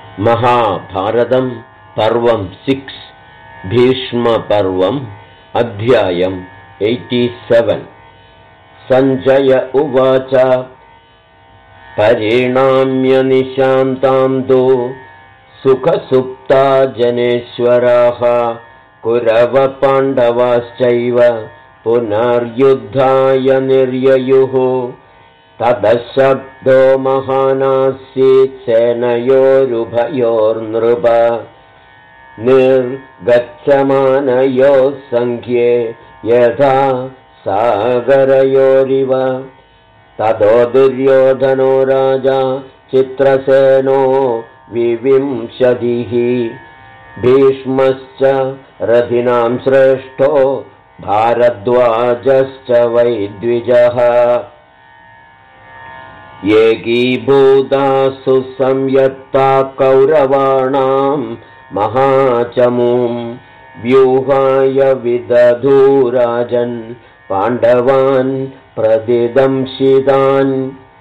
महाभारतं पर्वं 6 भीष्मपर्वम् अध्यायम् 87। सञ्जय उवाच परिणाम्य निशान्तां तु सुखसुप्ता जनेश्वराः कुरवपाण्डवाश्चैव पुनर्युद्धाय निर्ययुः। ततशब्दो महानासीत् सेनयोरुभयोर्नृप निर्गच्छमानयोः सङ्ख्ये यथा सागरयोरिव। ततो दुर्योधनो राजा चित्रसेनो विविंशतिः भीष्मश्च रथिनां श्रेष्ठो भारद्वाजश्च वै द्विजः। एकीभूतासु संयत्ता कौरवाणां महाचमूं व्यूहाय विदधूराजन् पाण्डवान् प्रतिदंशितान्।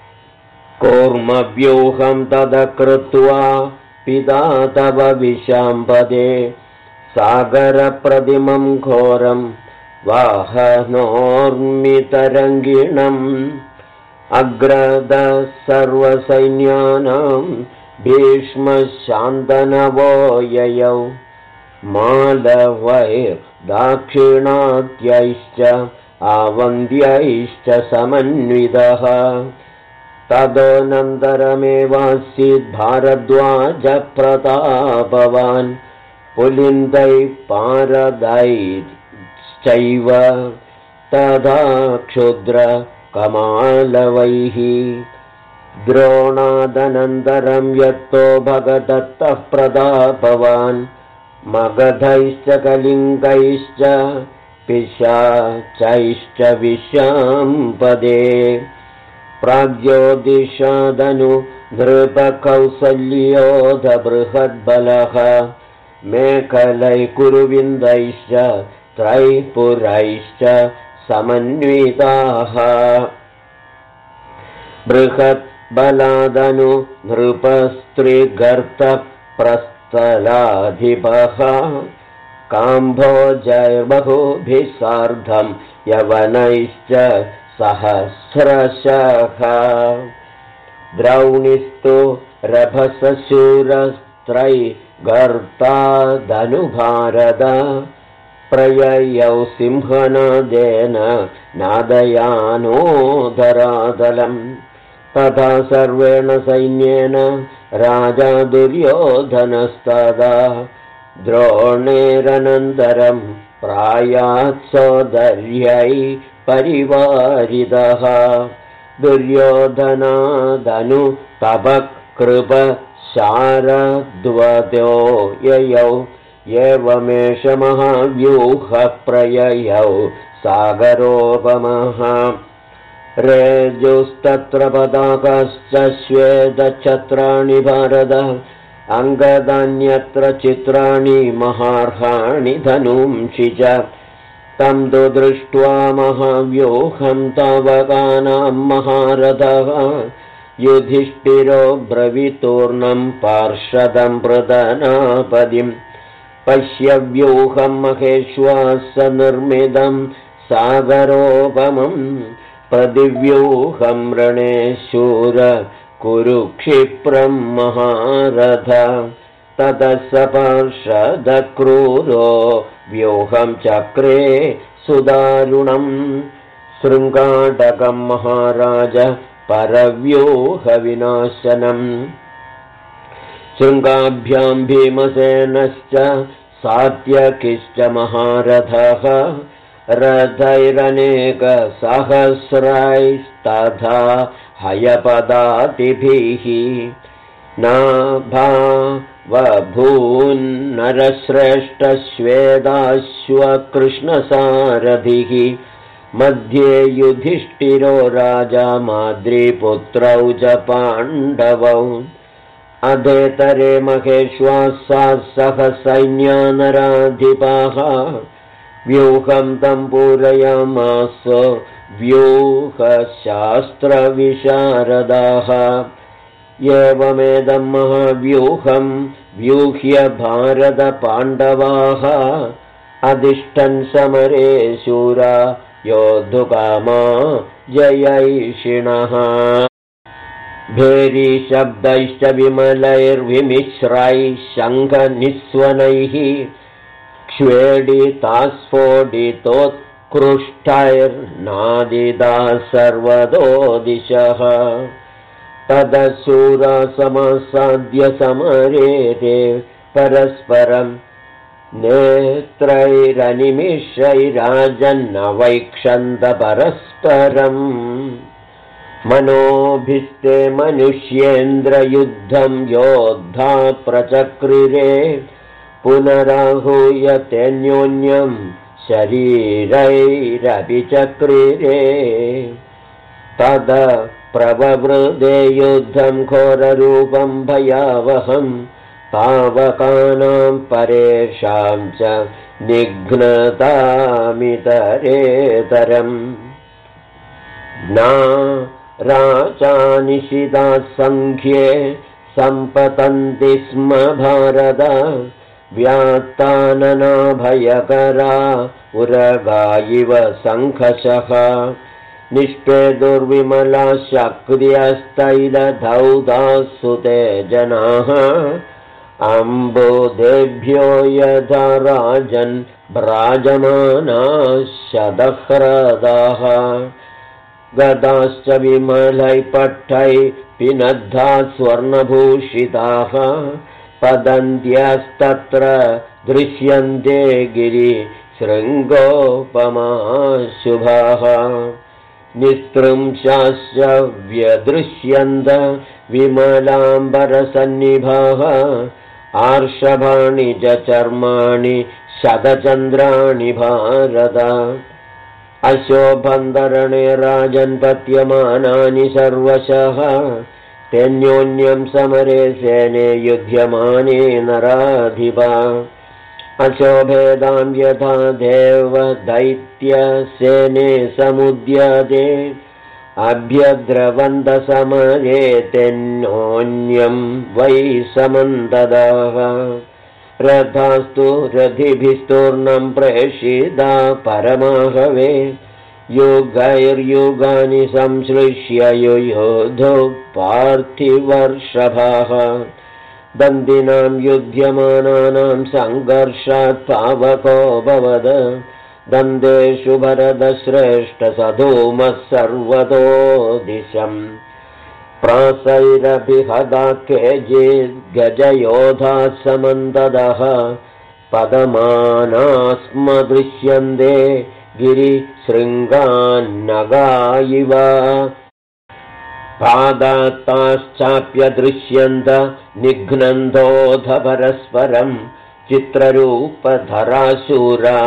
कूर्मव्यूहं तदकृत्वा पिता तव विशाम्पदे सागरप्रतिमं घोरं वाहनोर्मितरङ्गिणम्। अग्रद सर्वसैन्यानां भीष्मशान्तनवो ययौ मालवैर्दाक्षिणात्यैश्च आवन्द्यैश्च समन्वितः। तदनन्तरमेवासीत् भारद्वाजप्रतापवान् पुलिन्दैः पारदैश्चैव तथा क्षुद्र कमालवैः। द्रोणादनन्तरं यत्तो भगदत्तः प्रतापवान् मगधैश्च कलिङ्गैश्च पिशाचैश्च विशाम्पदे। प्राग्ज्योतिषादनु नृपकौसल्योऽथ बृहद्बलः मेखलै कुरुविन्दैश्च त्रैपुरैश्च समन्विताः। बृहद्बलादनु नृपस्त्रिगर्तप्रस्थलाधिपः काम्भोजैर्बहुभिः सार्धं यवनैश्च सहस्रशः। द्रौणिस्तु रभसशूरस्त्रैगर्तादनुभारत प्रययौ सिंहनादेन नादयानोदरादलम्। तथा सर्वेण सैन्येन राजा दुर्योधनस्तदा द्रोणेरनन्तरं प्रायात् सोदर्यै परिवारितः। दुर्योधनादनु तपकृप शारद्वतो ययौ एवमेष महाव्यूहः प्रययौ सागरोपमः। रेजुस्तत्र पताकश्च श्वेतच्छत्राणि भारत अङ्गदान्यत्र चित्राणि महार्हाणि धनुंषि च। तं तु दृष्ट्वा महाव्यूहं तावकानां महारथः युधिष्ठिरो ब्रवीतूर्णं पार्षदं प्रधानापदिम् पश्य व्यूहं महेश्वासनिर्मितं सागरोपमम् प्रतिव्यूहं रणे शूर कुरु क्षिप्रं महारथ। ततः स पार्षदक्रूरो व्यूहं चक्रे सुदारुणम् शृङ्गाटकं महाराज परव्यूहविनाशनम्। शृङ्गाभ्यां भीमसेनश्च सात्यकिश्च महारथः रथैरनेकसहस्रैस्तथा हयपदातिभिः। नाभावभून्नरश्रेष्ठश्वेताश्वकृष्णसारथिः मध्ये युधिष्ठिरो राजा माद्रीपुत्रौ च पाण्डवौ। अधेतरे महेश्वासाः सह सैन्यानराधिपाः व्यूहं तं पूरयामास व्यूहशास्त्रविशारदाः। एवमेदं महाव्यूहं व्यूह्य भारतपाण्डवाः अधिष्ठन् समरे शूरा योद्धुकामा जयैषिणः भेरीशब्दैश्च विमलैर्विमिश्रैः शङ्खनिस्वनैः क्ष्वेडितास्फोडितोत्कृष्टैर्नादिदाः सर्वतो दिशः तदशूरा समासाद्य समरे ते परस्परं नेत्रैरनिमिषैराजन्नवैक्षन्त परस्परम् मनोभिस्ते मनुष्येन्द्रयुद्धं योद्धा प्रचक्रिरे पुनराहूय तेऽन्योन्यं शरीरैरपि चक्रिरे तद प्रववृदे युद्धं घोररूपं भयावहं तावकानां परेषां च निघ्नतामितरेतरम् ना राचानिशिताः सङ्ख्ये सम्पतन्ति स्म भारत व्यात्ताननाभयकरा उरगा इव सङ्घशः निष्पे दुर्विमला शक्र्यस्तैलधौधाः सुते जनाः अम्बुदेभ्यो यथा राजन् भ्राजमानाः शतह्रदाः गदाश्च विमलैः पट्टैः पिनद्धा स्वर्णभूषिताः पदन्त्यस्तत्र दृश्यन्ते गिरिशृङ्गोपमाः शुभाः निस्त्रंशाश्च व्यदृश्यन्त विमलाम्बरसन्निभाः आर्षभाणि च चर्माणि शतचन्द्राणि भारत अशोभन्दरणे राजन्पत्यमानानि सर्वशः तेऽन्योन्यं समरे सेने युध्यमाने नराधिपा अशोभेदां यथा देव दैत्यसेने समुद्यते अभ्यद्रवन्तसमरे तेऽन्योन्यं वै समन्तदाः रथास्तु रथिभिस्तूर्णं प्रेषिता परमाहवे युगैर्युगानि संसृष्य युयोधो पार्थिवर्षभाः दन्दिनां युध्यमानानां सङ्घर्षात् पावकोऽभवद दन्देषु भरतश्रेष्ठसधूमः सर्वतो दिशम् प्रासैरभिहदा केचिद्गजयोधाः समन्तदः पदमानास्म दृश्यन्ते गिरिशृङ्गान्नगा इव पादात्ताश्चाप्यदृश्यन्त निघ्नन्तोऽथ परस्परं चित्ररूपधराशूरा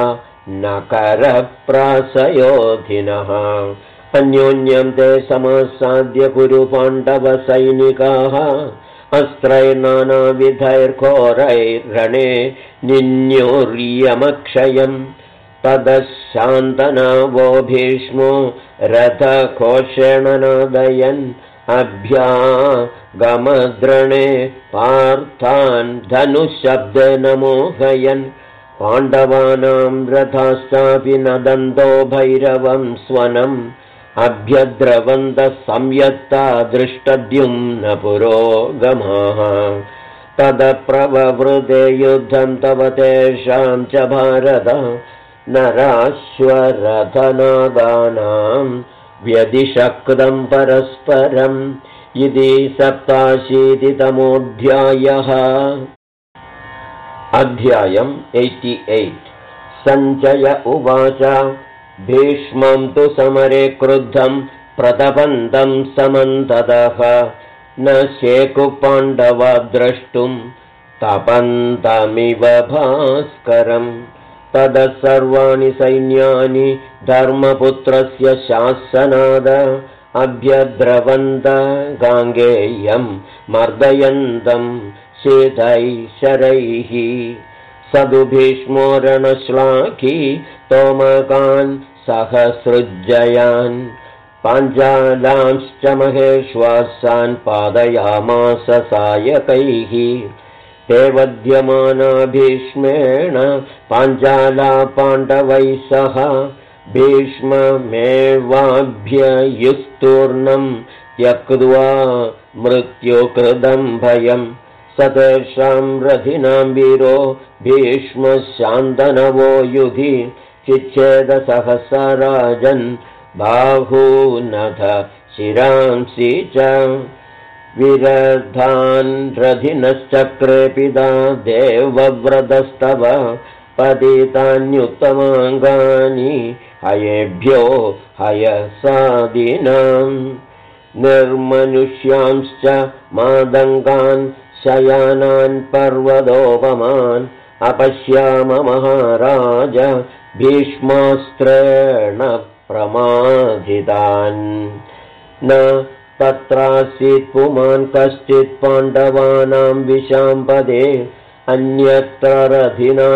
नकरप्रासयोधिनः अन्योन्यं ते समासाद्य कुरु पाण्डवसैनिकाः अस्त्रैर्नानाविधैर्घोरैर्रणे निन्योर्यमक्षयम् तदशान्तनावो भीष्मो रथघोषेण नादयन् अभ्यागमद्रणे पार्थान् धनुशब्देन मोहयन् पाण्डवानां रथाश्चापि नदन्तो भैरवं स्वनम् अभ्यद्रवन्तः संयत्ता दृष्टद्युम्न पुरोगमाः तदप्रववृते युद्धं तव तेषां च भारत नराश्वरथनागानां व्यदिशक्तं परस्परम् इति 87तमोऽध्यायः। अध्यायम् 88। सञ्जय उवाच भीष्मं तु समरे क्रुद्धं प्रतपन्तं समन्ततः न शेकुपाण्डवा द्रष्टुं तपन्तमिव भास्करम् ततः सर्वाणि सैन्यानि धर्मपुत्रस्य शासनाद अभ्यद्रवन्त गाङ्गेयं मर्दयन्तं शीतैः शरैः सदु भीष्मो रणश्लाघी तोमकान् सहसृज्जयान् पाञ्चालांश्च महेश्वासान् पादयामास सायकैः ते वध्यमाना भीष्मेण पाञ्चाला पाण्डवैः सह भीष्ममेवाभ्ययुस्तूर्णं त्यक्त्वा मृत्युकृतं भयम् स तेषां रथिनां वीरो भीष्मशान्तनवो युधि चिच्छेदसहस्राजन् बाहूनथ शिरांसि च विरधान् रथिनश्चक्रेपिता देवव्रतस्तव पतितान्युत्तमाङ्गानि हयेभ्यो हयसादिनाम् निर्मनुष्यांश्च मादङ्गान् शयानान् पर्वतोपमान् अपश्याम महाराज भीष्मास्त्रेण प्रमादितान् न तत्रासीत् पुमान् कश्चित् पाण्डवानां विशाम्पदे अन्यत्र रथिनां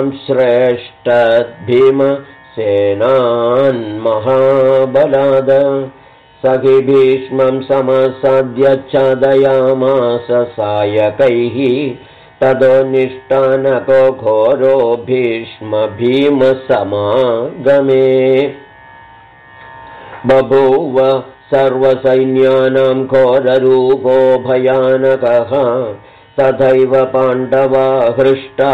श्रेष्ठद्भीमसेनान् महाबलाद सखि भीष्मं समसाद्य छादयामास सायकैः ततो निष्ठानको घोरो भीष्म भीमसमागमे बभूव सर्वसैन्यानां घोररूपो भयानकः तथैव पाण्डवा हृष्टा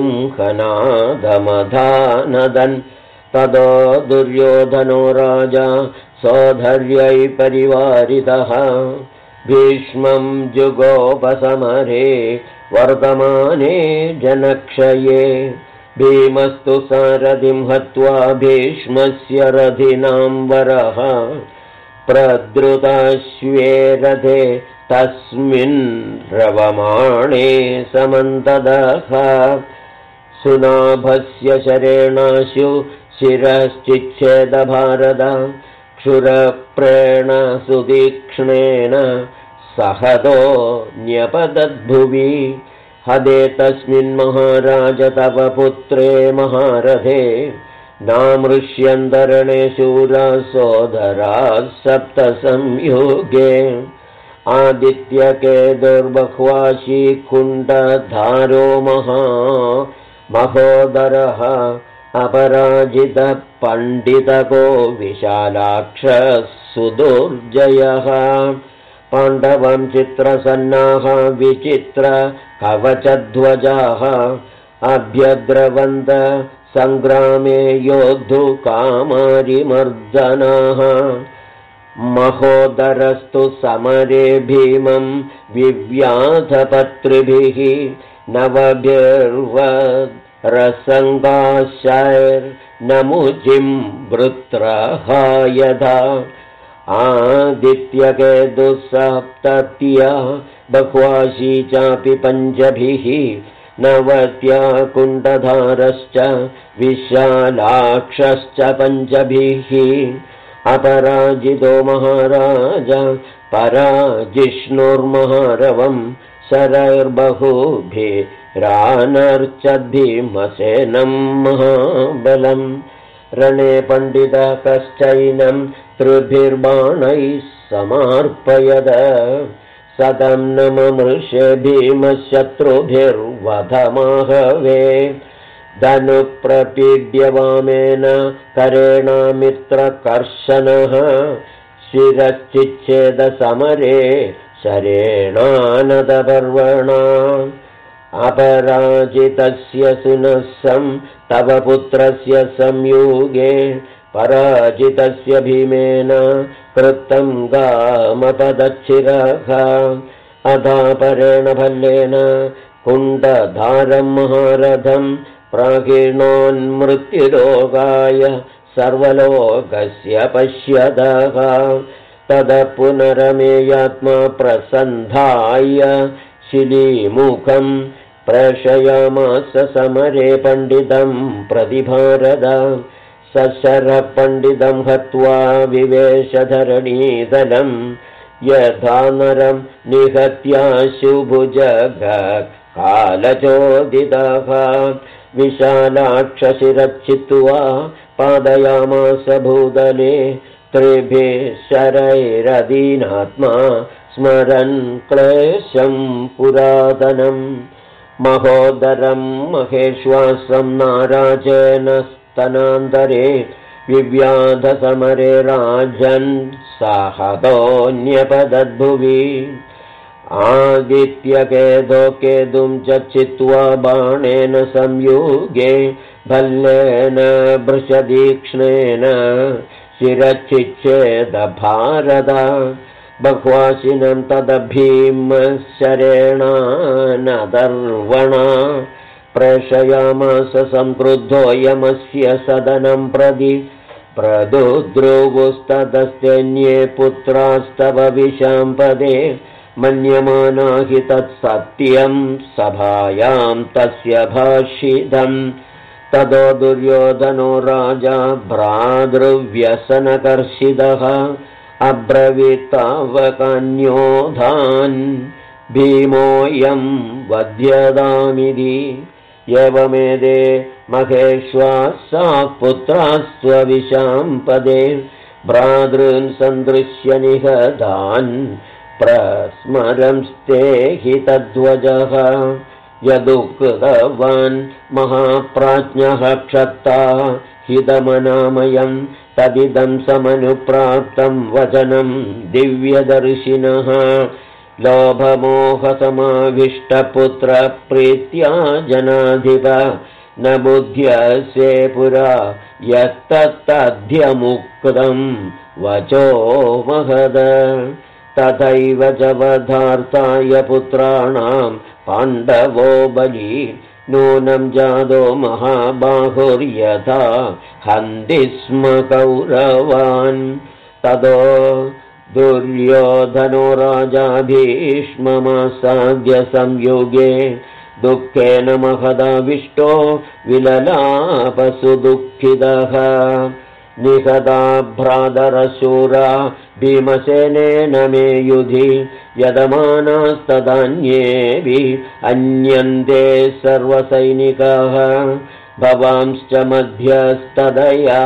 सिंहनादमधानदन् ततो दुर्योधनो राजा सौधर्यै परिवारितः भीष्मं जुगोपसमरे वर्तमाने जनक्षये भीमस्तु सारथिं हत्वा भीष्मस्य रथिनां वरः प्रद्रुताश्वे रथे तस्मिन् रवमाणे समन्ततः सुनाभस्य शरेणाशु शिरश्चिच्छेदभारत क्षुरप्रेण सुतीक्ष्णेन सहतो न्यपतद्भुवि हदे तस्मिन् महाराज तव पुत्रे महारथे नामृष्यन्तरणे शूराः सोदराः सप्त संयुगे आदित्यके दुर्बह्वाशी कुण्डधारो महोदरः अपराजितः पण्डितको विशालाक्षः सुदुर्जयः पाण्डवं चित्रसन्नाः विचित्र कवचध्वजाः अभ्यद्रवन्त सङ्ग्रामे योद्धुकामारिमर्दनाः महोदरस्तु समरे भीमं विव्याधपत्रिभिः नवभिर्वरसङ्गाशैर्नमुजिं वृत्रहा आदित्यके दुःसप्तत्या बह्वाशी चापि पञ्चभिः नवत्या कुण्डधारश्च विशालाक्षश्च पञ्चभिः अपराजितो महाराज पराजिष्णुर्महारवं शरैर्बहुभिरानर्चद्भीमसेनं महाबलं रणे पण्डितः कश्चैनं त्रिभिर्बाणैः समार्पयद सदं न ममृषे भीमशत्रुभिर्वधमाहवे धनुप्रपीड्य वामेन करेण मित्रकर्षणः शिरश्चिच्छेदसमरे शरेणानदपर्वणा अपराजितस्य सुनस्सं तव पुत्रस्य संयुगे पराजितस्य भीमेन कृतं गामपदच्छिरः अधापरेण भल्लेन कुण्डधारं महारथं प्राकीर्णोन्मृत्युरोगाय सर्वलोकस्य पश्यतः ततः पुनरमेयात्मा प्रसन्धाय शिलीमुखं प्रेषयामास समरे पण्डितं प्रतिभारद सशरः पण्डितं हत्वा विवेशधरणीदलं यथा नरं निहत्याशुभुजगकालचोदितः विशालाक्षशिरच्छित्वा पादयामास भूतले त्रिभिः शरैरदीनात्मा स्मरन् क्लेशं पुरातनं महोदरं महेश्वासं नाराजेन स्तनान्तरे विव्याधसमरे राजन् सहतोऽन्यपदद्भुवि आदित्यकेदुं च चित्वा बाणेन संयुगे भल्लेन भृशदीक्ष्णेन शिरच्छिच्छेद भारत बह्वाशिनं तदभीमशरेणानदर्वणा प्रेषयामास संक्रुद्धो यमस्य सदनं प्रदि प्रदुद्रुवुस्तदस्तेऽन्ये पुत्रास्तव विशाम्पदे मन्यमाना हि तत्सत्यं सभायां तस्य भाषितम् ततो दुर्योधनो राजा भ्रातृव्यसनकर्षितः अब्रवीत्तावकन्योधान् भीमोऽयं वध्यदामिति एवमेदे महेश्वासाः पुत्रास्त्वविशाम्पदे भ्रातॄन् सन्दृश्य निहतान् प्रस्मरंस्ते हि तद्वजः यदुक्तवान् महाप्राज्ञः क्षत्ता हितमनामयं तदिदं समनुप्राप्तं वचनं दिव्यदर्शिनः लोभमोहसमाविष्टपुत्रप्रीत्या जनाधिप न बुध्यसे पुरा यत्तद्ध्यमुक्तं वचो महद तथैव च वधार्थाय पुत्राणां पाण्डवो बली नूनं जातो महाबाहुर्यथा हन्ति स्म कौरवान् ततो दुर्योधनो राजा भीष्ममासाद्य संयुगे दुःखेन महदाविष्टो विललापसु दुःखितः निहता भ्रातरशूरा भीमसेनेन मे युधि यदमानास्तदान्येऽपि अन्यन्ते सर्वसैनिकाः भवांश्च मध्यस्तदया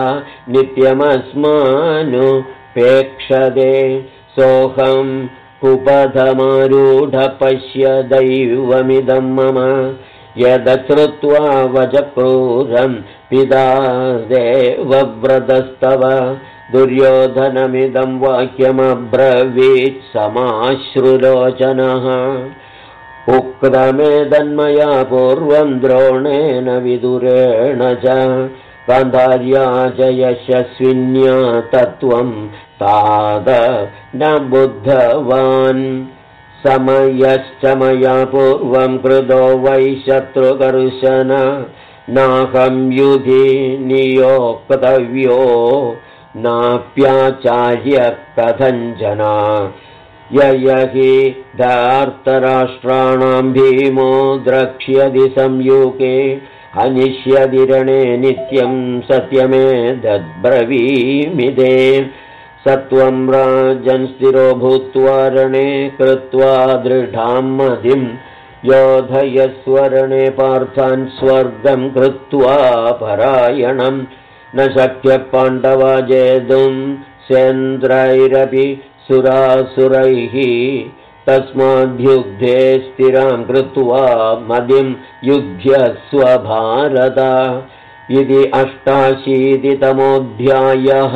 नित्यमस्मानुपेक्षते सोऽहं कुपथमारूढ पश्य दैवमिदं मम यदश्रुत्वा वचक्रूरं पिता देवव्रतस्तव दुर्योधनमिदं वाक्यमब्रवीत् समाश्रुलोचनः उक्तमेतन्मया पूर्वं द्रोणेन विदुरेण च गान्धार्या च यशस्विन्या तत्त्वं तात न बुद्धवान् समयश्च मया पूर्वं कृतो वै शत्रुकर्षण नाहं युधि नियोक्तव्यो नाप्याचार्य कथञ्जना यहि धार्तराष्ट्राणां भीमो द्रक्ष्यति संयुगे हनिष्यति रणे नित्यं सत्यमेतद्ब्रवीमिदे सत्वं राजन् स्थिरो भूत्वा रणे कृत्वा दृढां मतिं योधयस्वरणे पार्थान् स्वर्गं कृत्वा परायणं न शक्य पाण्डवा जेतुं सेन्द्रैरपि सुरासुरैः तस्माद्युद्धे स्थिरां कृत्वा मदिं युध्यस्व भारत इति 88तमोऽध्यायः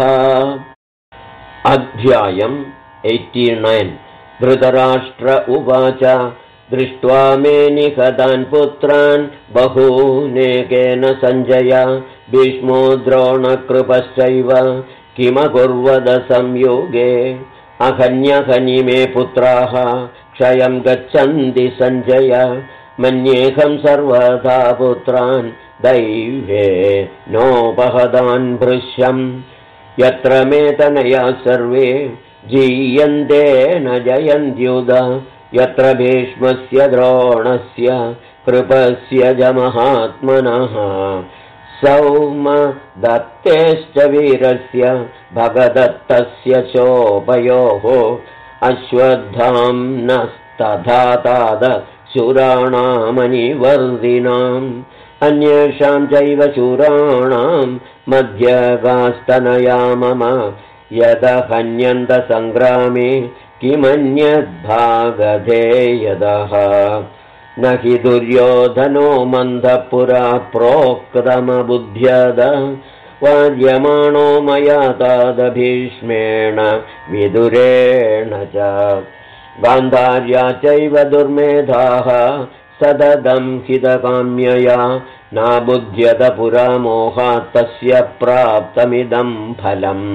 अध्यायम् 89 धृतराष्ट्र उवाच दृष्ट्वा मे निहतान् पुत्रान् बहूनेकेन सञ्जय भीष्मो द्रोणकृपश्चैव किमकुर्वद संयोगे अहन्यहनि मे पुत्राः क्षयं गच्छन्ति सञ्जय मन्येऽहं सर्वथा पुत्रान् दैवे नोपहतान् भृश्यम् यत्र मे तनया सर्वे जीयन्ते न जयन्त्युद यत्र भीष्मस्य द्रोणस्य कृपस्य च महात्मनः सौमदत्तेश्च वीरस्य भगदत्तस्य चोपयोः अश्वत्थाम्नस्तथा ताद शूराणामनिवर्धिनाम् अन्येषां चैव शूराणां मध्यगास्तनया मम यदहन्यन्तसङ्ग्रामे किमन्यद्भागधेयदः न हि दुर्योधनो मन्दपुरा प्रोक्तमबुध्यद वार्यमाणो मया तादभीष्मेण विदुरेण च गान्धार्या चैव दुर्मेधाः सददं हितकाम्यया नाबुध्यत पुरा मोहात् तस्य प्राप्तमिदं फलम्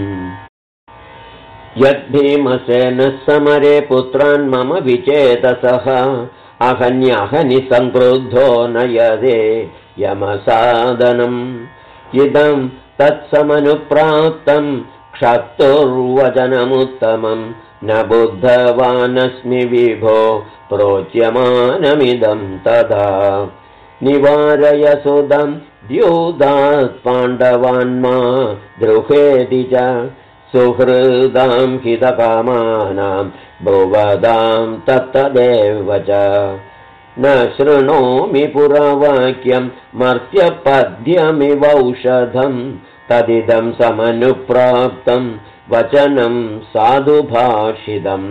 यद्भीमसेनः समरे पुत्रान् मम विचेतसः अहन्यहनि संक्रुद्धो नयदे यमसादनम् इदं तत्समनुप्राप्तं क्षत्तुर्वचनमुत्तमं न बुद्धवानस्मि विभो प्रोच्यमानमिदं तदा निवारय सुदं द्यूतात् पाण्डवान्मा द्रुहेति च सुहृदां हितकामानां भुवदां तत्तदेव च न शृणोमि पुरावाक्यं मर्त्यपद्यमिवौषधं तदिदं समनुप्राप्तं वचनं साधुभाषितम्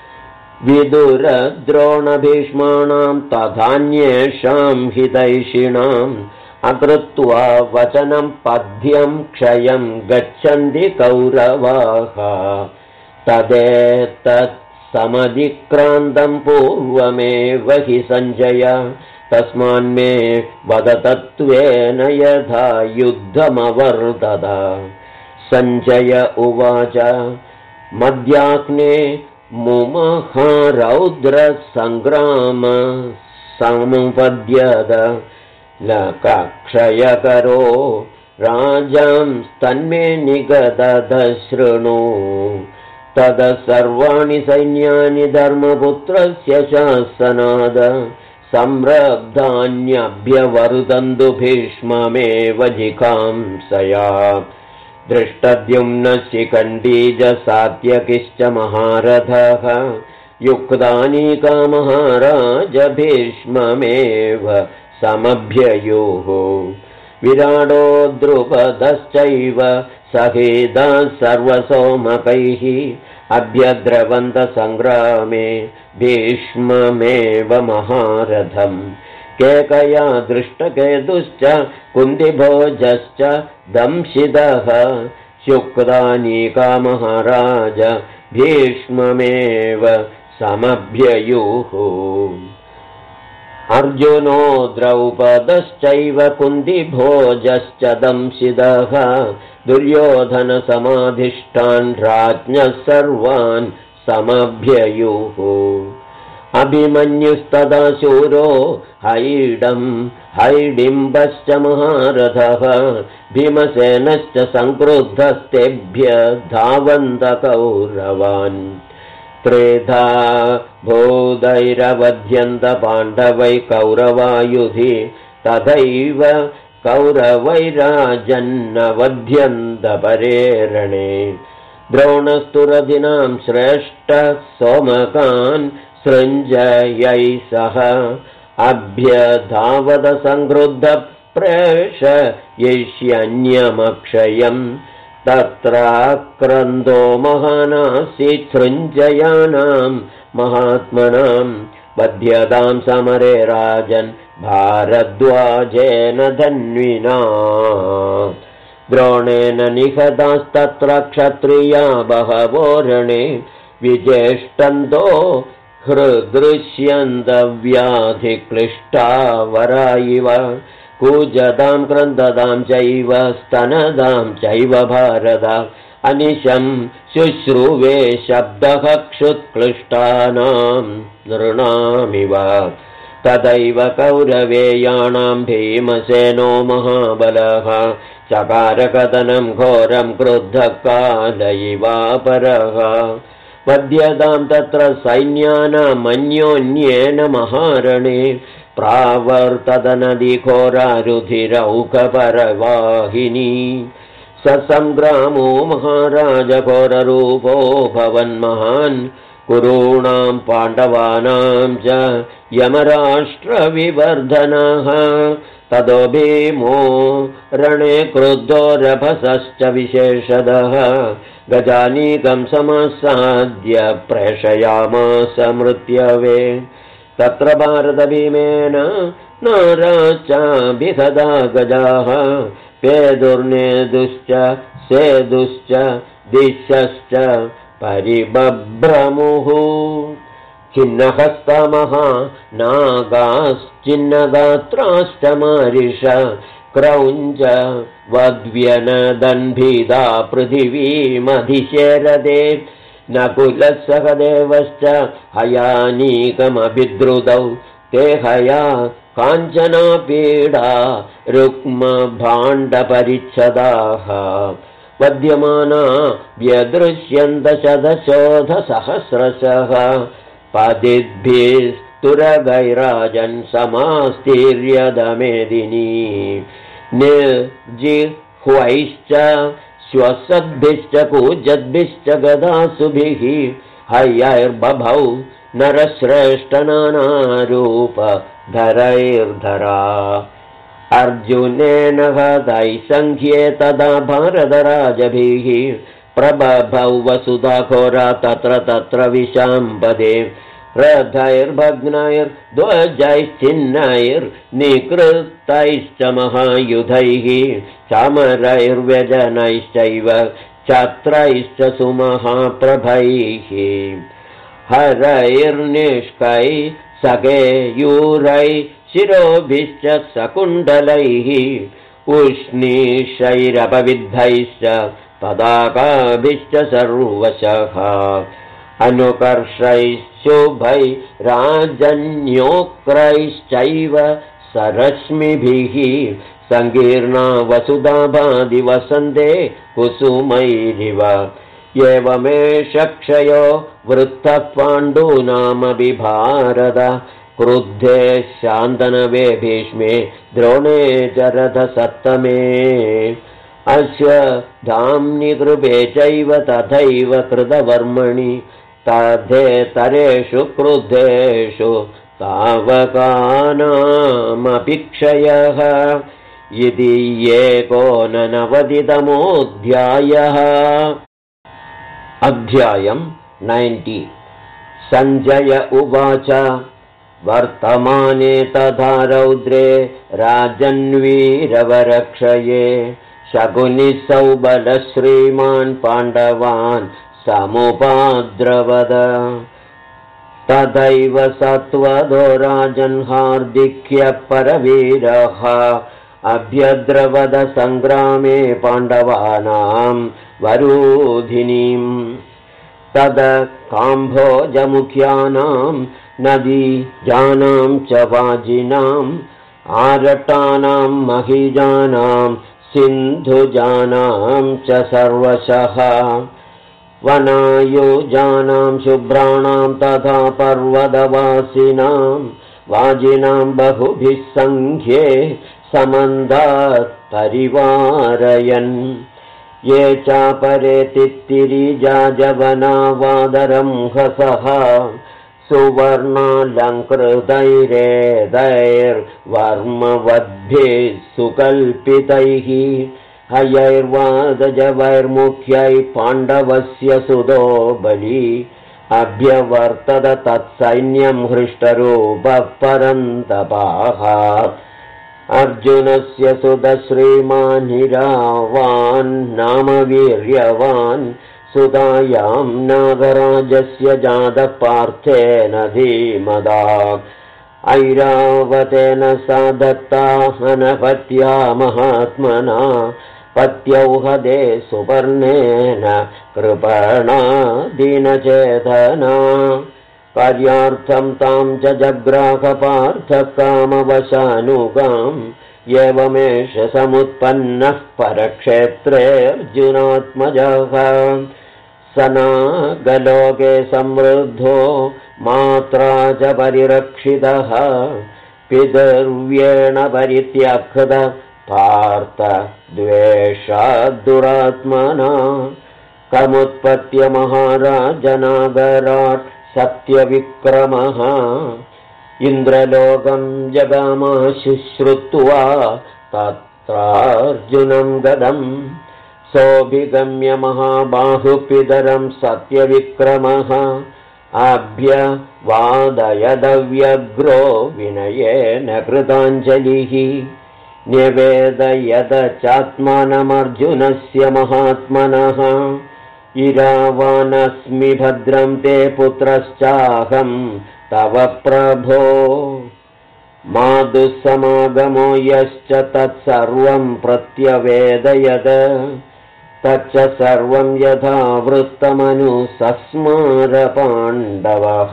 विदुरद्रोणभीष्माणां तथान्येषां हितैषिणाम् अकृत्वा वचनं पद्यं क्षयं गच्छन्ति कौरवाः तदेतत् समधिक्रान्तं पूर्वमेव हि सञ्जय तस्मान्मे वदतत्वेन यथा युद्धमवर्तत सञ्जय उवाच मध्याह्ने मुमहारौद्रसङ्ग्राम समुपद्यत लकक्षयकरो राजांस्तन्मे निगदधशृणु तद सर्वाणि सैन्यानि धर्मपुत्रस्य शासनाद संरब्धान्यभ्यवर्तन्तु भीष्ममेव जिघांसया दृष्टद्युम्नः शिखण्डी च सात्यकिश्च महारथः युक्तानीका महाराज भीष्ममेव समभ्ययुः विराडो द्रुपदश्चैव सहेदा सर्वसोमकैः अभ्यद्रवन्तसङ्ग्रामे भीष्ममेव महारथम् केकया दृष्टकेतुश्च कुन्तिभोजश्च दंशितः शुक्तानीका महाराज भीष्ममेव समभ्ययुः अर्जुनो द्रौपदश्चैव कुन्तिभोजश्च दंशितः दुर्योधनसमाधिष्ठान् राज्ञः सर्वान् समभ्ययुः अभिमन्युस्तदा शूरो हैडिम्बश्च महारथः भीमसेनश्च संक्रुद्धस्तेभ्य धावन्तकौरवान् त्रेधा भूदैरवध्यन्त पाण्डवै कौरवायुधि तथैव कौरवैराजन्नवध्यन्त परेरणे द्रोणस्तुरधिनां श्रेष्ठः सोमकान् सृञ्जयै सह अभ्यधावद संक्रुद्ध प्रेषयिष्यन्यमक्षयम् तत्राक्रन्दो महानासीत् सृञ्जयानां महात्मनां बध्यतां समरे राजन् भारद्वाजेन धन्विना द्रोणेन निहतास्तत्र क्षत्रिया बहवो रणे विजेष्टन्तो हृदृश्यन्तव्याधिक्लिष्टा वरा इव कूजतां क्रन्दतां चैव स्तनदां चैव भारत अनिशं शुश्रुवे शब्दः क्षुत्क्लिष्टानां नृणामिव तदैव कौरवेयाणां भीमसेनो महाबलः चकारकथनं घोरं क्रुद्धः कालयिवापरः वध्यतां तत्र सैन्यानामन्योन्येन महारणे प्रावर्तदनदिघोरारुधिरौकपरवाहिनी ससंग्रामो महाराज घोररूपो भवन्महान् कुरूणां पाण्डवानां च यमराष्ट्रविवर्धनः ततो भीमो रणे क्रुद्धो रभसश्च विशेषदः गजानीकं समासाद्य प्रेषयामास मृत्यवे। तत्र भारतभीमेन नाराचाभिसदा गजाः पेदुर्नेदुश्च सेदुश्च दिशश्च परिबभ्रमुः। छिन्नहस्तमहा नागाश्चिन्नगात्राश्च मारिष क्रौञ्च वद्व्यनदन्भिदा पृथिवीमधिशेरदे। नकुलः सहदेवश्च हयानीकमभिद्रुतौ ते हया काञ्चना पीडा रुक्मभाण्डपरिच्छदाः। वध्यमाना व्यदृश्यन्तशतशोधसहस्रशः पदिद्भिस्तुरगैराजन् समास्तीर्यदमेदिनी। निर्जिह्वैश्च श्वसद्भिश्च कूजद्भिश्च गदासुभिः हयैर्बभौ नरश्रेष्ठनानारूपधरैर्धरा। अर्जुनेन हतैः सङ्ख्ये तदा भारतराजभिः प्रबभौ वसुधाघोरा तत्र तत्र विशाम्पदे। रथैर्भग्नैर्ध्वजैश्चिह्नैर्निकृतैश्च महायुधैः चामरैर्व्यजनैश्चैव छत्रैश्च सुमहाप्रभैः। हरैर्निष्कै सकेयूरै शिरोभिश्च सकुण्डलैः उष्णीषैरपविद्धैश्च पदाकाभिश्च सर्वशः। अनुकर्षैः शुभैराजन्योक्रैश्चैव सरश्मिभिः सङ्कीर्णा वसुधाभादिवसन्ते कुसुमैरिव। एवमेष क्षयो वृत्तः पाण्डूनामपि भारत क्रुद्धे शान्तनवे भीष्मे द्रोणे च रथसप्तमे। अश्वत्थाम्नि कृपे चैव तथैव कृतवर्मणि तथेतरेषु क्रुद्धेषु तावकानामपि क्षयः। इति एकोननवतितमोऽध्यायः। अध्यायम् 90। सञ्जय उवाच वर्तमाने तथा रौद्रे राजन्वीरवरक्षये शकुनिः सौबलश्रीमान् पाण्डवान् समुपाद्रवद। तथैव सत्वदो राजन् हार्दिक्यः परवीरः अभ्यद्रवद सङ्ग्रामे पाण्डवानां वरूधिनीम्। तद काम्भोजमुख्यानां नदीजानां च वाजिनाम् आरटानां महिजानां सिन्धुजानां च सर्वशः। वनायुजानां शुभ्राणां तथा पर्वतवासिनां वाजिनां बहुभिः सङ्ख्ये समन्दात् परिवारयन्। ये चापरे तित्तिरिजाजवनावादरं हसः सुवर्णालङ्कृतैरेदैर्वर्मवद्भिः सुकल्पितैः हयैर्वादजवैर्मुख्यैः पाण्डवस्य सुतो बली अभ्यवर्तत तत्सैन्यं हृष्टरूपः परन्तपाः। अर्जुनस्य सुतश्रीमान् हिरावान् नाम वीर्यवान् सुतायां नागराजस्य जातः पार्थेन धीमदा। ऐरावतेन सा दत्ता हनपत्या महात्मना पत्यौहदे सुपर्णेन कृपणा दीनचेतना। कार्यार्थं तां च जग्राह पार्थः कामवशानुगाम्। एवमेष समुत्पन्नः परक्षेत्रे अर्जुनात्मजः। सनागलोके समृद्धो मात्रा च परिरक्षितः पितर्व्येण परित्यक्त पार्थ द्वेषाद्दुरात्मना। कमुत्पत्य महाराजनागराट् सत्यविक्रमः इन्द्रलोकं जगामाशुश्रुत्वा तत्रार्जुनं गदम् सोऽभिगम्य महाबाहुपितरं सत्यविक्रमः अभ्यवादयदव्यग्रो विनयेन कृताञ्जलिः न्यवेदयद चात्मानमर्जुनस्य महात्मनः इरावानस्मि भद्रं ते पुत्रश्चाहं तव प्रभो मादुसमागमो यश्च तत्सर्वं प्रत्यवेदयद तच्च सर्वं यथा वृत्तमनुसस्मार पाण्डवः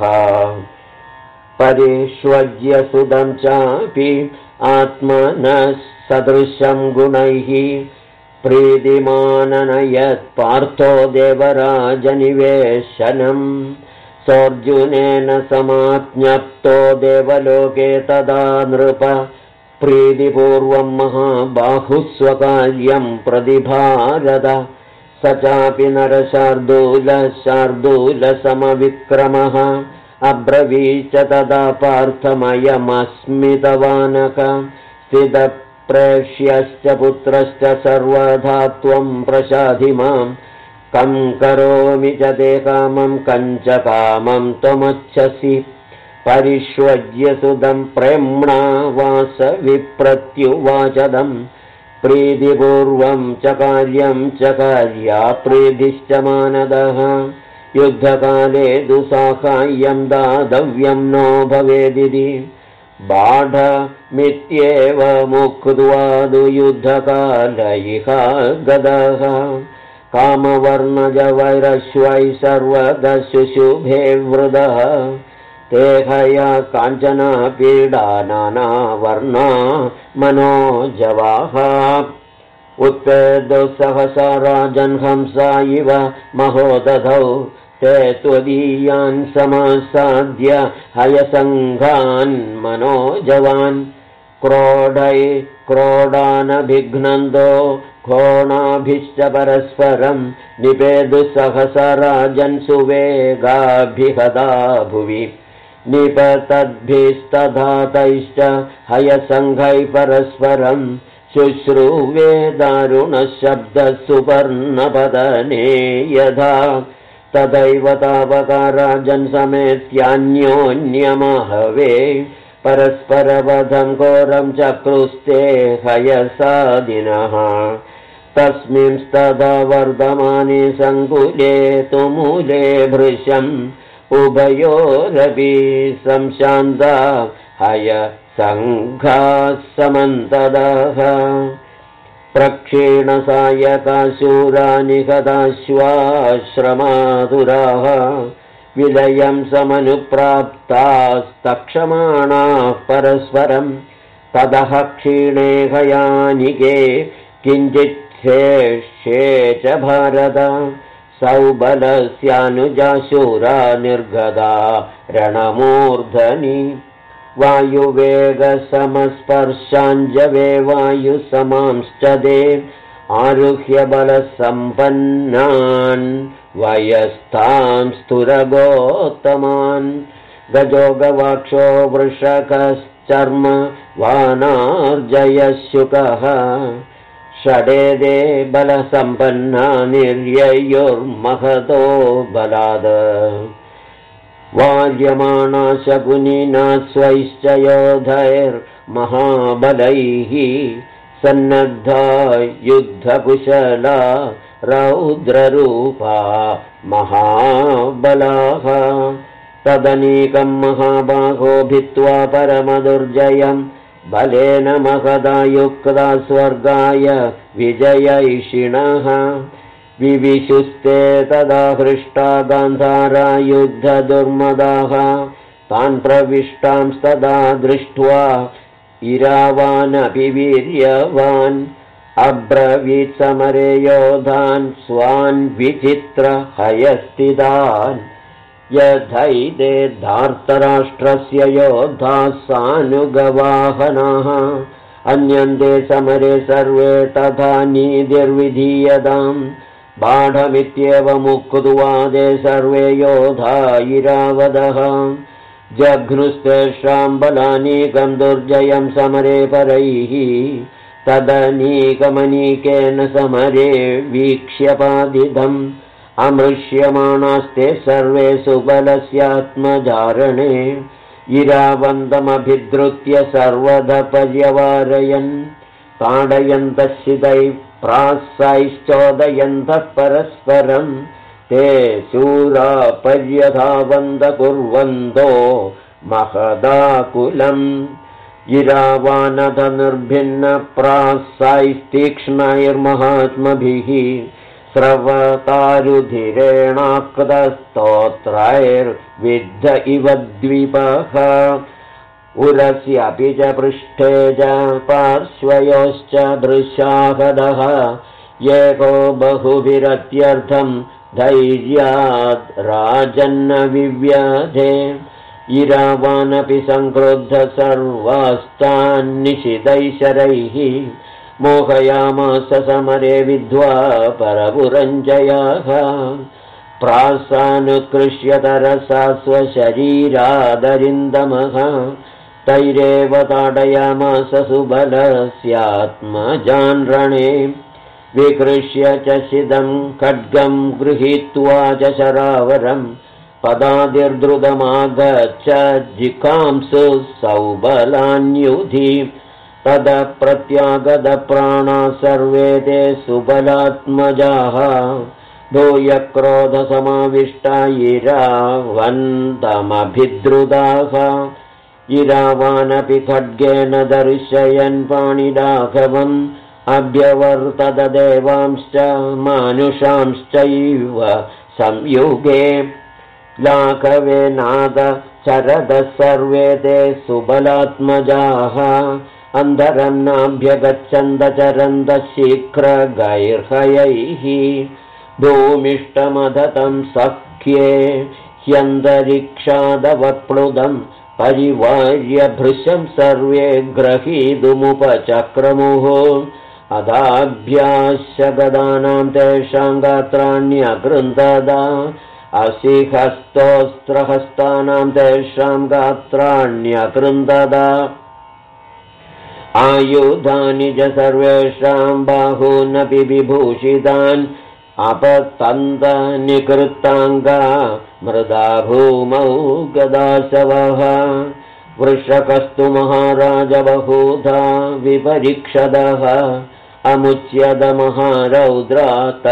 परिष्वज्य सुदं चापि आत्मनः सदृशं गुणैः प्रीतिमाननयत् पार्थो देवराजनिवेशनम् सोऽर्जुनेन समाज्ञप्तो देवलोके तदा नृप प्रीतिपूर्वं महाबाहुस्वकार्यं प्रतिभारद स चापि नरशार्दूलसमविक्रमः अब्रवीच तदा पार्थमयमस्मितवानक स्थितप्रेष्यश्च पुत्रश्च सर्वथा त्वं प्रसाधि मां कं करोमि च ते कामं कञ्च कामं त्वमच्छसि परिष्वज्य सुदं प्रेम्णा वासविप्रत्युवाचदम् प्रीतिपूर्वं च कार्यं च कार्या प्रीतिश्च मानदः युद्धकाले दुःसाहाय्यं दातव्यं नो भवेदिति बाढमित्येव मुक्त्वा युद्धकाल इह गदः कामवर्णजवैरश्वै सर्वदशुशुभे वृदः ते हया काञ्चना पीडा नानावर्णा मनोजवाः उत्पेदौ सहसा राजन्हंसा इव महोदधौ ते त्वदीयान् समासाद्य हयसङ्घान् मनोजवान् क्रोडानभिघ्नन्दो घोणाभिश्च परस्परं निपेदुसहसा राजन् सुवेगाभिहदा भुवि निपतद्भिस्तथा तैश्च हयसङ्घै परस्परं शुश्रूवे दारुणशब्दः सुपर्णपतने यथा तदैव तावकाराजन् समेत्यान्योन्यमहवे परस्परवधं घोरं चक्रुस्ते हयसादिनः तस्मिंस्तदा वर्धमाने सङ्कुले तुमूले भृशम् उभयोरपि संशान्ता हयसङ्घाः समन्तदः प्रक्षीणसायकाशूरा निहताश्वाश्रमातुराः विलयं समनुप्राप्तास्तक्षमाणाः परस्परं ततः क्षीणे हयानिके किञ्चिच्छेष्ये च भारत सौबलस्यानुजाशूरा निर्गता रणमूर्धनि वायुवेगसमस्पर्शाञ्जवे वायुसमांश्च दे आरुह्य बलसम्पन्नान् वयस्तांस्तुरगोत्तमान् गजोगवाक्षो वृषकश्चर्म वानार्जयशुकः षडेदे बलसम्पन्ना निर्ययोर्महतो बलाद वार्यमाणा शकुनिना स्वैश्च योधैर्महाबलैः सन्नद्धा युद्धकुशला रौद्ररूपा महाबलाः तदनीकं महाबाहो भित्त्वा परमदुर्जयम् बलेन महदा युक्ता स्वर्गाय विजयैषिणः विविशुस्ते तदा हृष्टा गान्धारा युद्धदुर्मदाः तान् प्रविष्टांस्तदा दृष्ट्वा इरावानपि वीर्यवान् अब्रवीत् समरे योधान् स्वान् विचित्र हयस्थितान् यथैते धार्तराष्ट्रस्य योद्धाः सानुगवाहनाः अन्यन्ते समरे सर्वे तथा नीतिर्विधीयताम् बाढमित्येव मुक्त्वा ते सर्वे योधा इरावदः जघ्नुस्तेषां बलानीकं दुर्जयं समरे परैः तदनीकमनीकेन समरे वीक्ष्यपादिदम् अमृष्यमाणास्ते सर्वे सुबलस्यात्मजारणे इरावन्तमभिद्रुत्य सर्वदा पर्यवारयन् ताडयन्तः शितैः प्रास्सैश्चोदयन्तः परस्परं ते शूरा पर्यधावन्त कुर्वन्तो महदाकुलम् इरावानथ निर्भिन्नप्रास्सैस्तीक्ष्णैर्महात्मभिः स्रवतारुधिरेणाकृतस्तोत्रैर्विद्ध इव द्विपः उरस्यापि च पृष्ठे च पार्श्वयोश्च दृशाहदः एको बहुभिरत्यर्थं धैर्याद् राजन्न विव्याधे इरावानपि संक्रुद्ध सर्वास्तान्निशितैशरैः मोहयामास समरे विद्ध्वा परपुरञ्जयाः प्रासानुत्कृष्य तरसा स्वशरीरादरिन्दमः तैरेव ताडयामास सुबलस्यात्मजान् रणे विकृष्य च शिदं खड्गं गृहीत्वा च शरावरम् पदादिर्द्रुतमागच्छ जिकांसु सौबलान्युधि ततः प्रत्यागतप्राणा सर्वे ते सुबलात्मजाः भूयक्रोधसमाविष्टा इरावन्तमभिद्रुताः इरावानपि खड्गेन दर्शयन् पाणिराघवम् अभ्यवर्तत देवांश्च मानुषांश्चैव संयुगे लाघवेनाद चरदः सर्वे ते सुबलात्मजाः अन्धरं नाभ्यगच्छन्त चरन्त शीघ्रगैर्हयैः भूमिष्ठमधतं सख्ये ह्यन्तरिक्षादवप्लुतं परिवार्य भृशं सर्वे ग्रहीतुमुपचक्रमुः अदाभ्यास्य गदानां तेषां गात्राण्यकृन्तदा असिहस्तोऽस्त्रहस्तानां तेषां गात्राण्यकृन्तदा आयुधानि च सर्वेषां बाहूनपि विभूषितान् अपतन्त निकृताङ्गा मृदा भूमौ गदासवः वृषकस्तु महाराज बहुधा विपरीक्षदः अमुच्यत महारौद्रा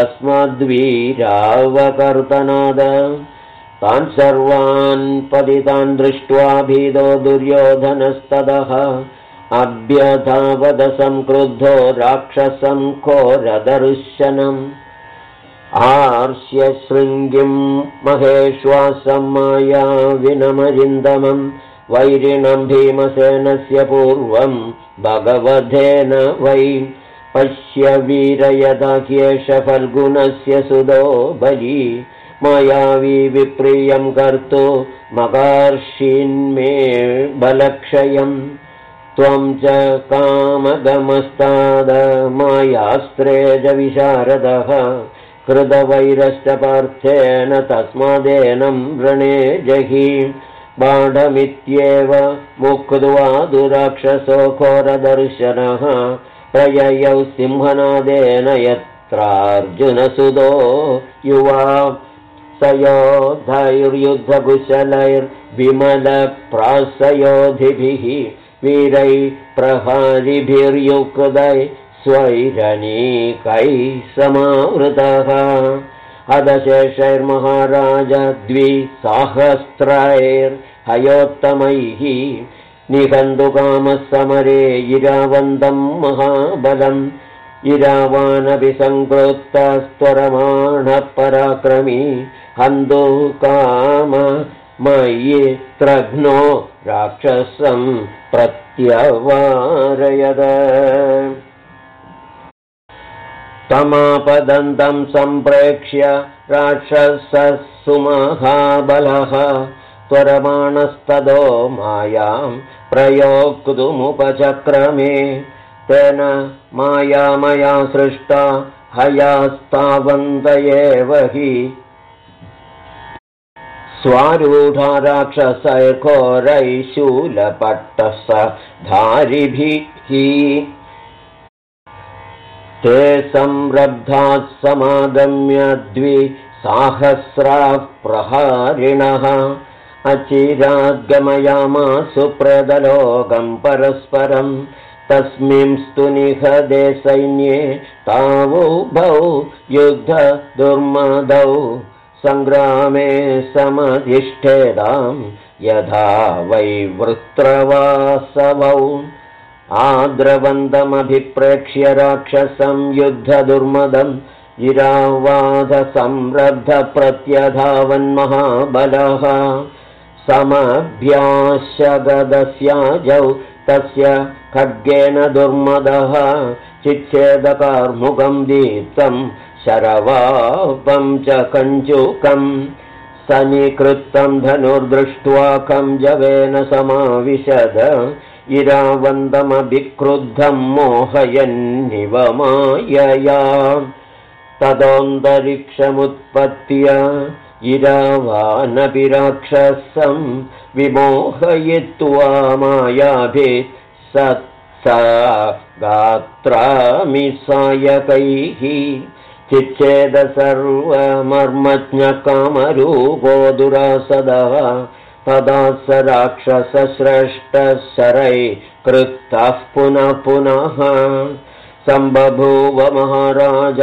तस्माद्वीरावकर्तनाद तान् सर्वान् पतितान् दृष्ट्वा भीतो दुर्योधनस्ततः अभ्यधावद संक्रुद्धो राक्षसं घोरदर्शनम् आर्ष्य शृङ्गिं महेश्वासं मायाविनमरिन्दमं वैरिणं भीमसेनस्य पूर्वं भगवधेन वै पश्य वीरयदा ह्येष फल्गुनस्य सुदो बली मायावी विप्रियं कर्तु मगार्षीन्मे बलक्षयम् त्वं च कामगमस्ताद मायास्त्रे च विशारदः कृतवैरश्च पार्थेन तस्मादेनं रणे जहि बाढमित्येव मुक्त्वा दुराक्षसो घोरदर्शनः प्रययौ सिंहनादेन यत्रार्जुनसुतो युवा स योधैर्युद्धकुशलैर्विमलप्रासयोधिभिः वीरै प्रहारिभिर्युक्तै स्वैरनीकैः समावृतः अदशेषैर्महाराज द्विसाहस्रैर्हयोत्तमैः निहन्तुकामः समरे इरावन्तं महाबलम् इरावानपि संकृत्तस्त्वरमाणः पराक्रमी हन्तुकाममयि त्रघ्नो राक्षसं प्रत्यवारयद तमापदन्तं सम्प्रेक्ष्य राक्षसः सुमहाबलः त्वरमाणस्ततो मायां प्रयोक्तुमुपचक्रमे तेन मायामया सृष्टा हयास्तावन्त एव हि स्वारूढा राक्षसैर्घोरैः शूलपट्टस धारिभिः ते संरब्धाः समागम्य द्विसहस्राः प्रहारिणः अचिराद्गमयामासु प्रदलोकं परस्परं तस्मिंस्तु निहते सैन्ये तावुभौ युद्धदुर्मदौ सङ्ग्रामे समधिष्ठेतां यथा वै वृत्रवासवौ आद्रवन्दमभिप्रेक्ष्य राक्षसं युद्धदुर्मदम् इरावाधसंरब्धप्रत्यधावन्महाबलः समभ्याशगदस्याजौ तस्य खड्गेन दुर्मदः चिच्छेदकार्मुकं दीप्तं शरवापं च कञ्चुकं सनिकृत्तं धनुर्दृष्ट्वा कञ्जवेन समाविशद इरावन्दमभिक्रुद्धं मोहयन्निव मायया तदोऽन्तरिक्षमुत्पत्य इरावानपि राक्षसं विमोहयित्वा मायाभिः गात्रामिसायकैः चिच्छेद सर्वमर्मज्ञकामरूपो दुरासदः तदा स राक्षसश्रेष्ठः शरैः कृतः पुनः पुनः सम्बभूव महाराज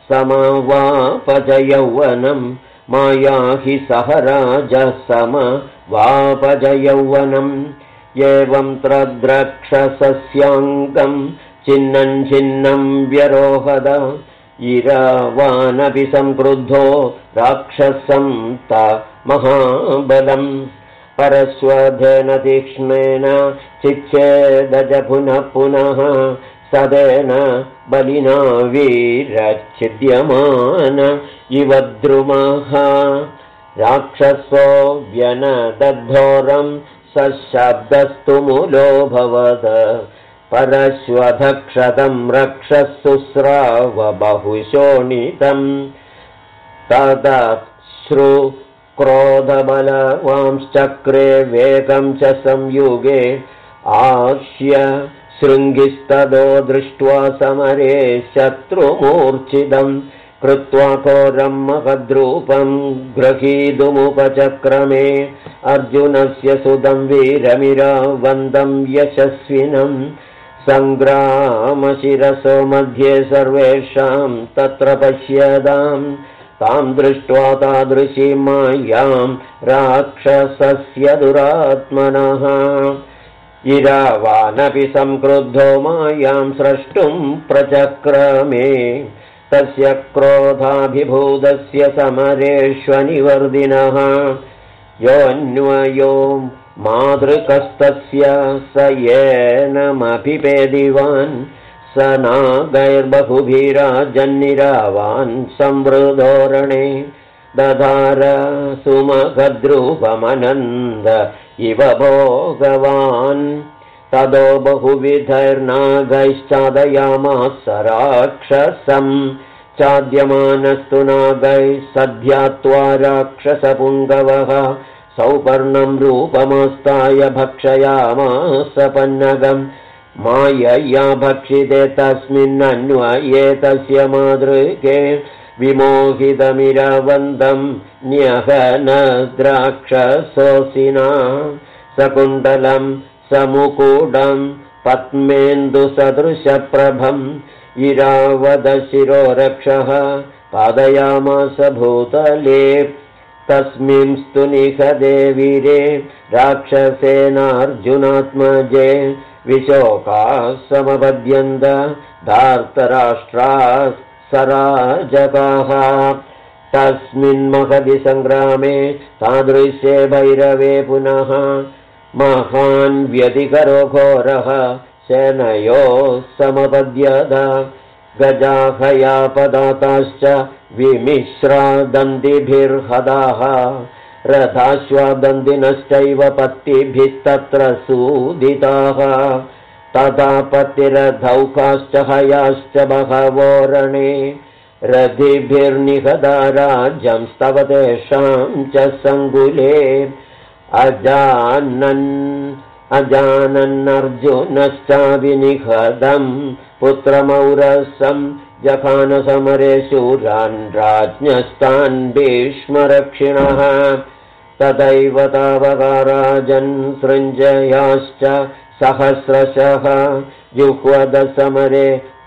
समवापजयौवनं माया हि सह राजः समवापजयौवनम् एवं तद्रक्षसस्याङ्गं छिन्नं छिन्नं व्यरोहद इरावानपि संक्रुद्धो राक्षसं महाबलं परश्वधेन तीक्ष्णेन चिच्छेदज पुनः पुनः सदेन बलिना वीरच्छिद्यमान इव द्रुमः राक्षसो व्यनदद्धोरं सशब्दस्तु मूलोऽभवत् परश्वधक्षतं रक्षसुस्राव बहुशोणितं तदश्रु क्रोधबलवांश्चक्रे वेगं च संयुगे आश्य शृङ्गिस्तदो दृष्ट्वा समरे शत्रुमूर्च्छितं कृत्वा घोरं महद्रूपं गृहीतुमुपचक्रमे अर्जुनस्य सुतं वीरमिरावन्दं यशस्विनं सङ्ग्रामशिरसो मध्ये सर्वेषां तत्र पश्यतां तां दृष्ट्वा तादृशीं मायां राक्षसस्य दुरात्मनः इरावानपि संक्रुद्धो मायां स्रष्टुं प्रचक्रमे तस्य क्रोधाभिभूतस्य समरेष्वनिवर्दिनः योऽन्वयो मातृकस्तस्य स येनमभिपेदिवान् स नागैर्बहुभिराजन्निरावान् संवृधोरणे दधार सुमखद्रूपमनन्द इव भोगवान् तदो बहुविधैर्नागैश्चादयामास राक्षसं चाद्यमानस्तु नागैः सध्यात्वा राक्षसपुङ्गवः सौपर्णं रूपमस्ताय भक्षयामास पन्नगम् मायया भक्षिते तस्मिन्नन्वये तस्य मातृके विमोहितमिरावन्दं न्यहनद्राक्षसोऽसिना सकुण्डलं समुकूडं पद्मेन्दुसदृशप्रभम् इरावदशिरोरक्षः पादयामास भूतले तस्मिंस्तु निहते वीरे राक्षसेनार्जुनात्मजे विशोकाः समपद्यन्त धार्तराष्ट्राः सराजकाः तस्मिन्महति सङ्ग्रामे तादृशे भैरवे पुनः महान् व्यतिकरो घोरः सेनयोः समपद्यत गजाहयापदाताश्च विमिश्रादन्तिभिर्हदाः रथाश्वादन्तिनश्चैव पत्तिभिस्तत्र सूदिताः तथा पत्तिरथौकाश्च हयाश्च बहवो रणे रथिभिर्निहदा राज्यं स्तव तेषां च सङ्कुले अजानन्नर्जुनश्चाभिनिहदं पुत्रमौरसं जखानसमरे शूरान् राज्ञस्तान् भीष्मरक्षिणः तथैव तावकाराजन् सृञ्जयाश्च सहस्रशः जुह्वदसमरे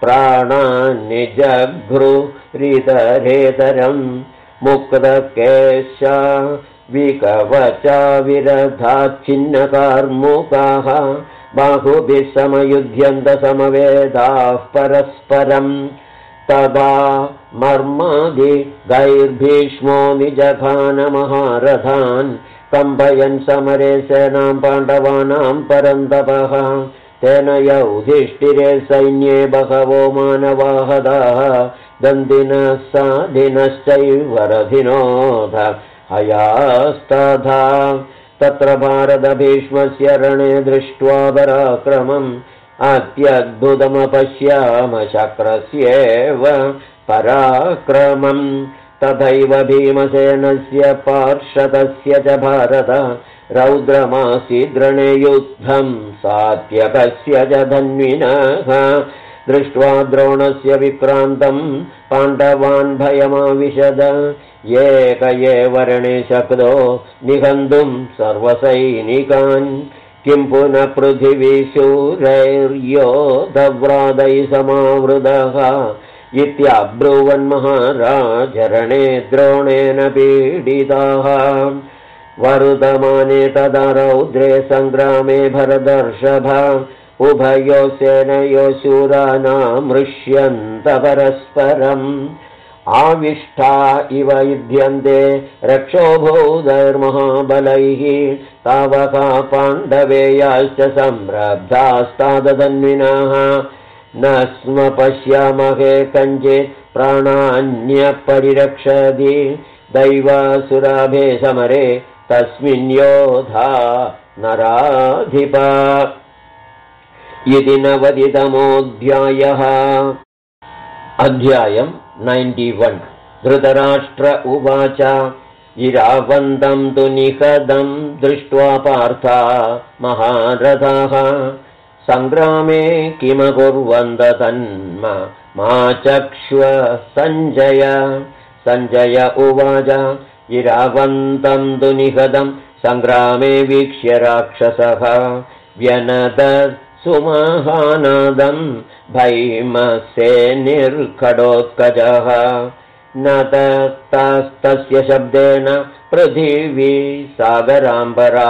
प्राणान्निजघ्रुरितरेतरं मुक्तकेशा विकवचा विरधाच्छिन्नकार्मुकाः बाहुभिः समयुध्यन्त समवेदाः परस्परम् तदा मर्मादिगैर्भीष्मो निजघानमहारथान् कम्पयन् समरे सेनां पाण्डवानां परन्तपः तेन युधिष्ठिरे सैन्ये बहवो मानवाहदाः दन्दिनः साधिनश्चैव रथिनोऽथ हयास्तथा तत्र भारतभीष्मस्य रणे दृष्ट्वा पराक्रमम् अत्यद्भुतमपश्याम शक्रस्येव पराक्रमम् तथैव भीमसेनस्य पार्षदस्य च भारत रौद्रमासीद्रणे युद्धं सात्यकस्य च धन्विनः दृष्ट्वा द्रोणस्य विक्रान्तं पाण्डवान् भयमाविशद एक एव रणे शक्तो निहन्तुं सर्वसैनिकान् किं पुनः पृथिवीशूरैर्योधव्रातैः समावृतः इत्यब्रुवन्महाराजरणे द्रोणेन पीडिताः वरुतमाने तदा रौद्रे सङ्ग्रामे भरतर्षभ उभयोः सेनयोः शूरानामृष्यन्त परस्परम् आविष्टा इव युध्यन्ते रक्षोभूतैर्महाबलैः तावका पाण्डवेयाश्च संरब्धास्तादधन्विनः न स्म पश्यामहे कञ्चित् प्राणान्यपरिरक्षति दैवासुराभे समरे तस्मिन् योधा नराधिपा इति 90तमोऽध्यायः। अध्यायम् 91 धृतराष्ट्र उवाच इरावन्तं तु निहतं दृष्ट्वा पार्था महारथाः सङ्ग्रामे किमकुर्वन्त तन्मा चक्ष्व सञ्जय उवाच इरावन्तं तु निहतं सङ्ग्रामे वीक्ष्य राक्षसः व्यनदत् सुमहानादं भैमसेनिर्खडोत्कजः न तस्य शब्देन पृथिवी सागराम्बरा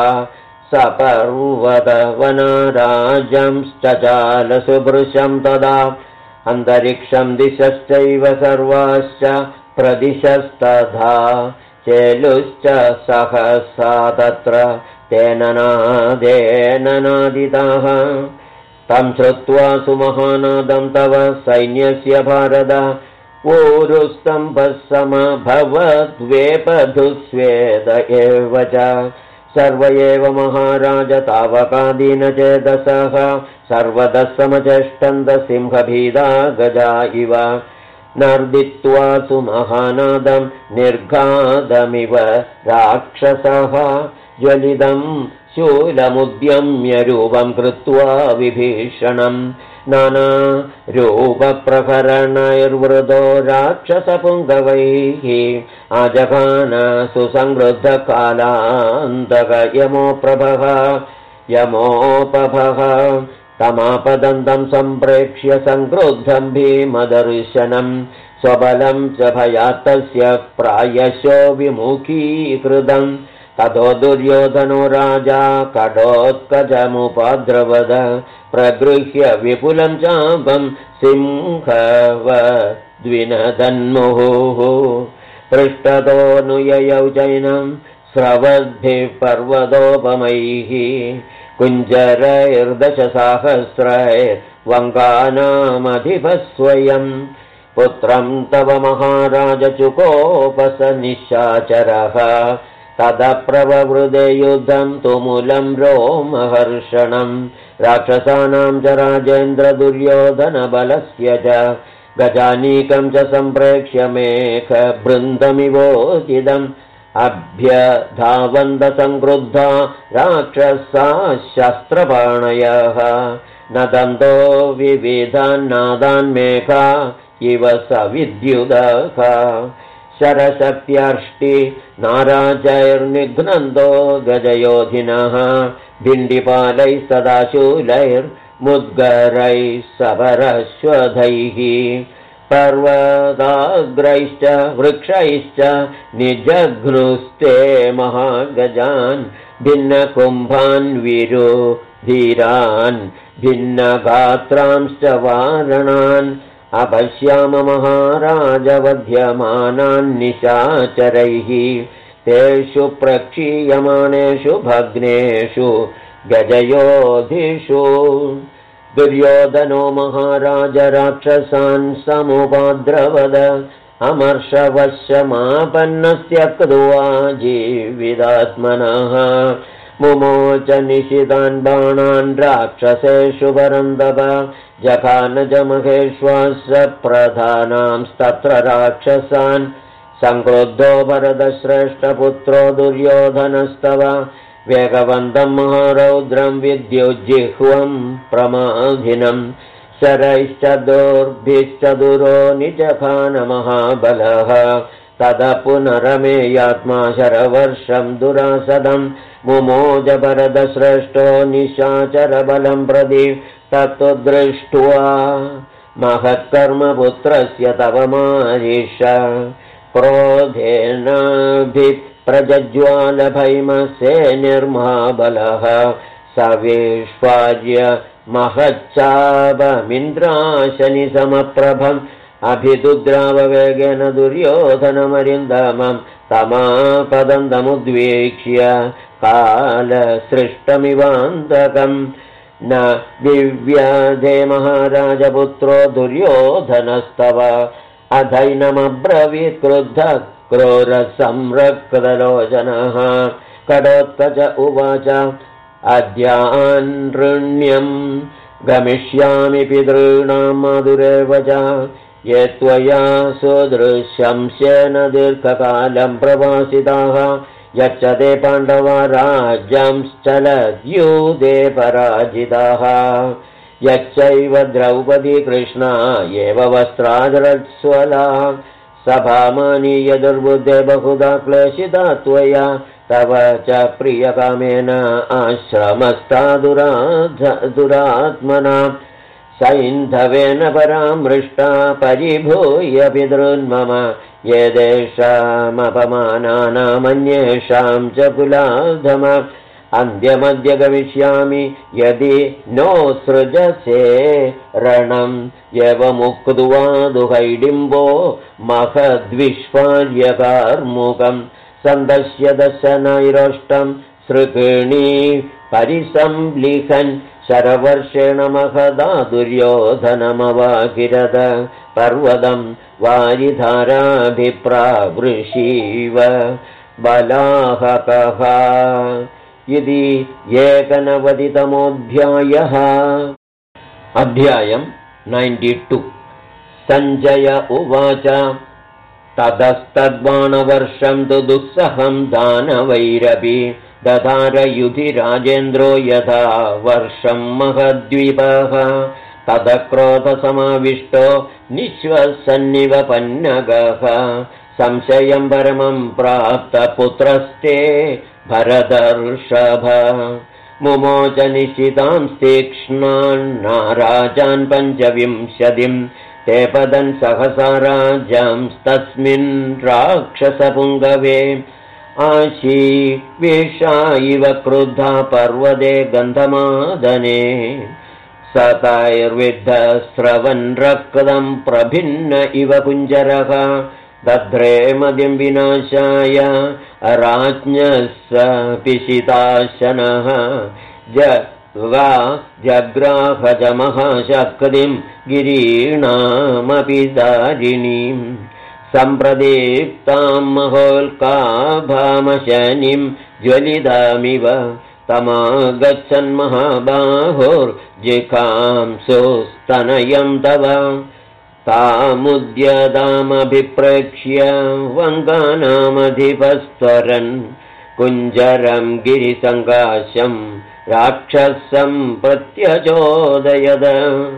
सपर्वतवनाराजंश्चचालसुभृशं तदा अन्तरिक्षं दिशश्चैव सर्वाश्च प्रदिशस्तथा चेलुश्च सहसा तत्र तेन नादेन नादिताः तं श्रुत्वा सुमहानादं तव सैन्यस्य भारत ऊरुस्तम्भः समभवद्वेपधुस्वेद एव च सर्व एव महाराज तावकादीनचेतसः सर्वतः समचेष्टन्त सिंहभीदा गजा इव नर्दित्वा सुमहानादं निर्घातमिव राक्षसः ज्वलितं शूलमुद्यम्य रूपं कृत्वा विभीषणं नानारूपप्रकरणैर्वृतो राक्षसपुङ्गवैः आजघान सुसंवृद्धकालान्तक यमोपभः तमापदन्तं सम्प्रेक्ष्य सङ्क्रुद्धं भीमदर्शनं स्वबलं च भयात्तस्य प्रायशो विमुखीकृतं ततो दुर्योधनो राजा कडोत्कजमुपद्रवद प्रगृह्य विपुलं चापं सिंहवद्विनदन्मुहुः पृष्ठतोऽनुययौ चैनं स्रवद्भिः पर्वतोपमैः कुञ्जरैर्दशसाहस्रैर्वङ्गानामधिपः स्वयं पुत्रं तव महाराज चुकोपस निशाचरः तदप्रववृदे युद्धं तुमुलं रोमहर्षणं राक्षसानां च राजेन्द्र दुर्योधनबलस्य च गजानीकं च सम्प्रेक्ष्य मेघवृन्दमिवोदितम् अभ्यधावन्तसङ्क्रुद्धा राक्षसा शस्त्रपाणयः नदन्तो विविधान्नादान् मेघा इव सविद्युदः शरशक्त्यर्ष्टि नाराजैर्निघ्नन्तो गजयोधिनः भिण्डिपालैः सदा शूलैर्मुद्गरैः सबरश्वधैः पर्वताग्रैश्च वृक्षैश्च निजघ्नुस्ते महागजान् भिन्नकुम्भान् विरुधीरान् भिन्नगात्रांश्च वारणान् अपश्याम महाराजवध्यमानान् निशाचरैः तेषु प्रक्षीयमाणेषु भग्नेषु गजयोधिषु दुर्योधनो महाराज राक्षसान् समुपद्रवद अमर्षवशमापन्नस्य कृत्वा जीवितात्मनः मुमोच निशितान् बाणान् राक्षसेषु परन्तप जघानजमहेश्वास प्रधानांस्तत्र राक्षसान् संक्रुद्धो भरतश्रेष्ठपुत्रो दुर्योधनस्तव वेगवन्तं महारौद्रं विद्युज्जिह्वं प्रमाधिनं शरैश्च दोर्भिश्च दुरो निजघान महाबलः तदा पुनरमेयात्मा शरवर्षं दुरासदं मुमोज भरतश्रेष्ठो निशाचरबलं प्रति तत्तु दृष्ट्वा महत्कर्मपुत्रस्य तव मारीष क्रोधेनाभिप्रज्ज्वालभैमसेनिर्महाबलः सविष्वार्य महच्चापमिन्द्राशनिसमप्रभम् अभिदुद्राववेगेन दुर्योधनमरिन्दमं तमापदन्तमुद्वीक्ष्य कालसृष्टमिवान्तकम् न दिव्याधे महाराजपुत्रो दुर्योधनस्तव अधैनमब्रवीत् क्रुद्धः क्रूरसंरक्तलोचनः कडोत्कच उवाच अद्यानृण्यं गमिष्यामि पितॄणां माधुरेव च ये त्वया सुदृशंस्येन दीर्घकालं प्रवासिताः यच्चते पाण्डवा राज्यंश्चलद्यूते पराजिताः यच्चैव द्रौपदी कृष्णा एव वस्त्रादरज्ज्वला सभामानीय दुर्बुद्धे बहुधा क्लेशिता त्वया तव च प्रियकामेन आश्रमस्था दुरात्मना सैन्धवेन परामृष्टा परिभूय पितॄन्मम येदेषामपमानानामन्येषां च कुलाधम अन्त्यमद्य गमिष्यामि यदि नो सृजसे रणम् एवमुक्त्वा दुहैडिम्बो महद्विश्वार्यकार्मुकम् सन्दस्य दशनैरोष्टं सृकिणी परिसंलिखन् शरवर्षेण महदा दुर्योधनमवाकिरद पर्वतं वारिधाराभिप्रावृषीव बलाहकः इति 91तमोऽध्यायः। अध्यायं 92। सञ्जय उवाच ततस्तद्बाणवर्षं तु दुस्सहं दानवैरपि दधार युधिराजेन्द्रो यथा वर्षं महद्विपः तदक्रोधसमाविष्टो निःश्वसन्निवपन्नगः संशयं परमं प्राप्तपुत्रस्ते भरतर्षभ मुमोच निश्चितां तीक्ष्णान् नाराजान् 25 ते पदन् सहसा राजांस्तस्मिन् राक्षसपुङ्गवे आशीविषा इव क्रुद्धा पर्वते गन्धमादने सतैर्विद्धस्रवन् रक्तं प्रभिन्न इव कुञ्जरः दध्रे मदिं विनाशाय राज्ञः पिशिताशनः जग्राहजमहाशक्तिं गिरीणामपि दारिणीं सम्प्रदीप्तां महोल्काभामशनिं ज्वलितामिव तमागच्छन्महाबाहुर्जिघांसुस्तनयं तव तामुद्यतामभिप्रेक्ष्य वङ्गानामधिपस्त्वरन् कुञ्जरं गिरिसङ्काशं राक्षसं प्रत्यचोदयद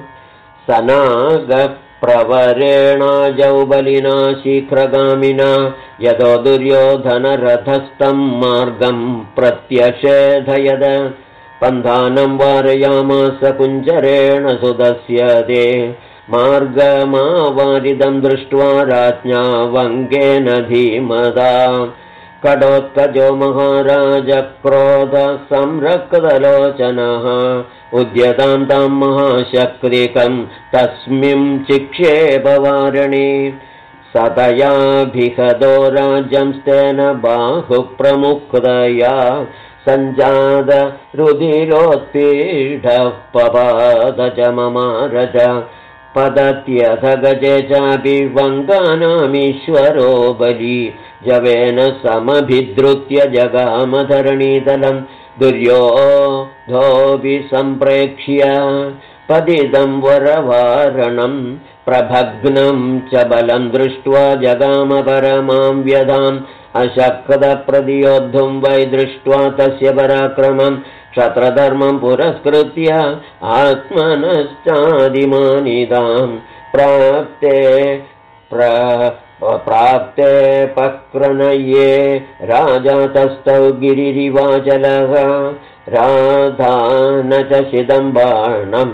सनागप्रवरेणाजौ बलिना शीघ्रगामिना यतो दुर्योधनरथस्थं मार्गं प्रत्यषेधयद पन्थानं वारयामास कुञ्जरेण सुतस्य ते मार्गमावारिदं दृष्ट्वा राज्ञा वङ्गेन धीमदा कडोत्कजो महाराज क्रोधसंरक्तलोचनः उद्यतां तां महाशक्तिकं तस्मिं चिक्षेपवारिणि सतयाभिहतो राज्यंस्तेन बाहुप्रमुक्तया सञ्जात रुधिरोत्पीडः पपात च ममारज पदत्यथ गजे चापि वङ्गानामीश्वरो बली जवेन समभिद्रुत्य जगामधरणीतलं दुर्योधोऽपि सम्प्रेक्ष्य पतितं वरवारणं प्रभग्नं च बलं दृष्ट्वा जगामपरमां व्यधाम् अशक्तप्रतियोद्धुं वै दृष्ट्वा तस्य पराक्रमं क्षत्रधर्मं पुरस्कृत्य आत्मनश्चादिमानिदां प्राप्ते पक्रनये राजा तस्थौ गिरिरिवाचलः राधान च शिदं बाणं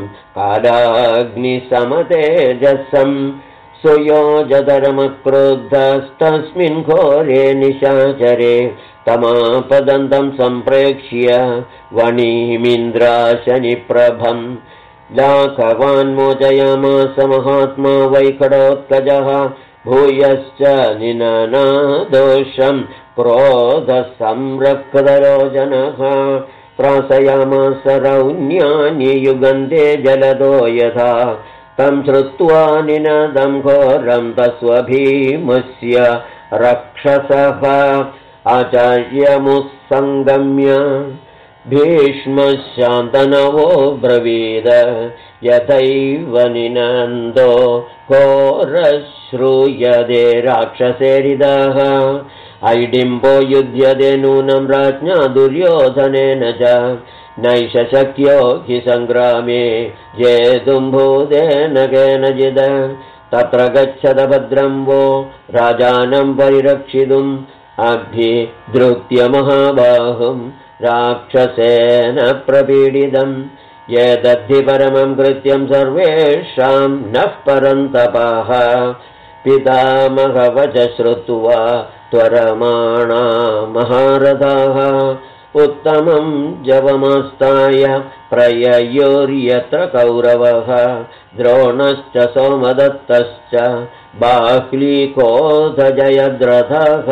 कालाग्निसमतेजसम् सुयोजधर्मक्रुद्धस्तस्मिन् घोरे निशाचरे तमापदन्तं सम्प्रेक्ष्य वणिमिन्द्राशनिप्रभम् लाघवान्मोचयामास महात्मा वैखडोत्कजः भूयश्च निननादोषं क्रोधसंरक्तलोचनः त्रासयामास रौण्यानि युगन्धे जलदो यथा तं श्रुत्वा निनदं घोरं तस्वभीमस्य रक्षसः आचार्यमुत्सङ्गम्य भीष्मशान्तनवो ब्रवीद यथैव निनन्दो घोरश्रूयते राक्षसेरिदः ऐडिम्बो युध्यते नूनं राज्ञा दुर्योधनेन च नैष शक्यो हि सङ्ग्रामे जेतुं भूतेन केनचिद तत्र गच्छत भद्रं वो राजानं परिरक्षितुम् अभिधृत्य महाबाहुं राक्षसेन प्रपीडितम् एतद्धि परमं कृत्यं सर्वेषां नः परन्तपः पितामहवच श्रुत्वा त्वरमाणा महारथाः उत्तमं जवमास्ताय प्रययोर्यत्र कौरवः द्रोणश्च सोमदत्तश्च बाह्लीकोधजयद्रथः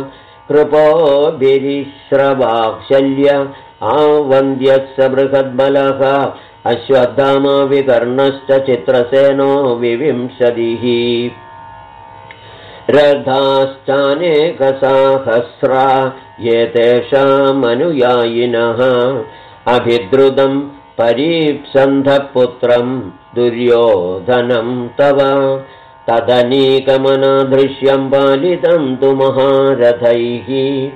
कृपोभिरिश्रवाक्शल्य आवन्द्यस्य बृहद्बलः अश्वत्थामा विकर्णश्च चित्रसेनो विविंशतिः रथाश्चानेकसहस्रा एतेषामनुयायिनः अभिद्रुतं परीप्सन्धः पुत्रं दुर्योधनं तव तदनीकमनादृश्यं पालितं तु महारथैः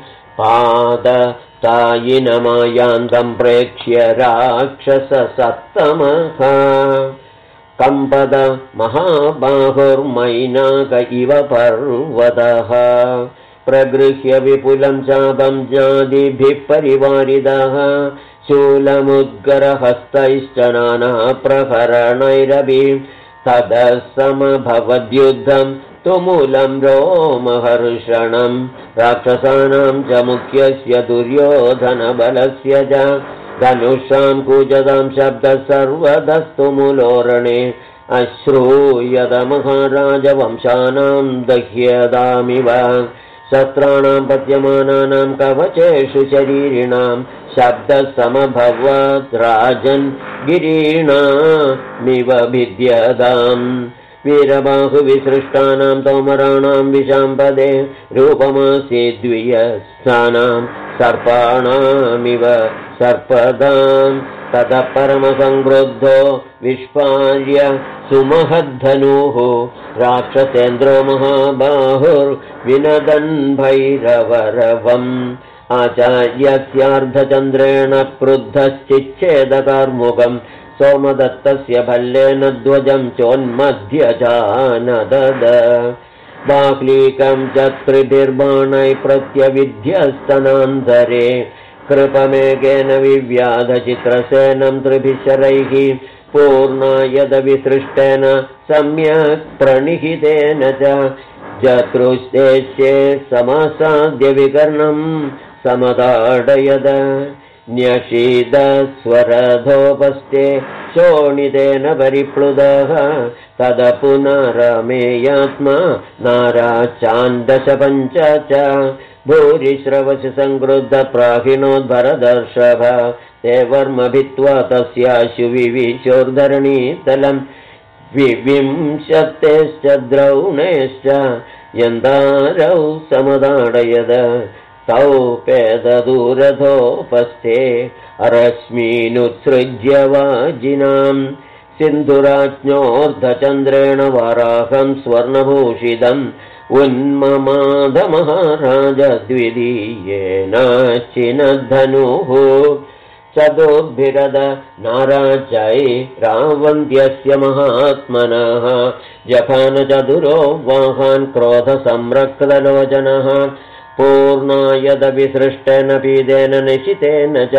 पादतायिनमायान्तं प्रेक्ष्य राक्षससत्तमः कम्पद महाबाहुर्मैनाक इव पर्वतः प्रगृह्य विपुलं चापं जादिभिः परिवारितः शूलमुद्गरहस्तैश्च नानाप्रहरणैरपि ततः समभवद्युद्धं तुमुलं रोमहर्षणं राक्षसानां च मुख्यस्य दुर्योधनबलस्य च धनुषां कूजतां शब्दः सर्वतस्तुमुलोरणे अश्रूयत महाराजवंशानां दह्यतामिव शस्त्राणां पत्यमानानां कवचेषु शरीरिणां शब्दः समभवत् राजन् गिरीणामिव भिद्यताम् वीरबाहुविसृष्टानां तोमराणां विशाम्पदे रूपमासीद्वियस्थानां सर्पाणामिव सर्पदां ततः परमसंक्रुद्धो विष्पार्य सुमहद्धनुः राक्षसेन्द्रो महाबाहुर्विनदन् भैरवरवम् आचार्यस्यार्धचन्द्रेण क्रुद्धश्चिच्छेदकार्मुकम् सोमदत्तस्य भल्लेन ध्वजं चोन्मध्यजानदद बाक्लीकं च त्रिभिर्बाणैः प्रत्यविध्यस्तनान्तरे कृपमेघेन विव्याधचित्रसेनं त्रिभिः शरैः पूर्णायदविसृष्टेन सम्यक् प्रणिहितेन च जतृष्टेश्ये समासाद्यविकर्णं समताडयद न्यषीदस्वरधोपस्थे शोणितेन परिप्लुतः तद पुनरमेयात्मा नाराचान्दशपञ्च च भूरिश्रवश संक्रुद्धप्राहिणोद्भरदर्शभ ते वर्म भित्त्वा तस्याशु विविशोर्धरणीतलम् विविंशतेश्च द्रौणेश्च यन्दारौ समदाडयद तौ पेददूरधोपस्थे रश्मीनुत्सृज्य वाजिनाम् सिन्धुराज्ञोऽर्धचन्द्रेण वाराहं स्वर्णभूषितम् उन्ममादमहाराज द्वितीयेनाश्चिनद्धनुः चतुर्भिरद नाराजैरावन्त्यस्य महात्मनः जघानचतुरो वाहान् क्रोधसंरक्तलोचनः पूर्णायदविसृष्टेन पीदेन निशितेन च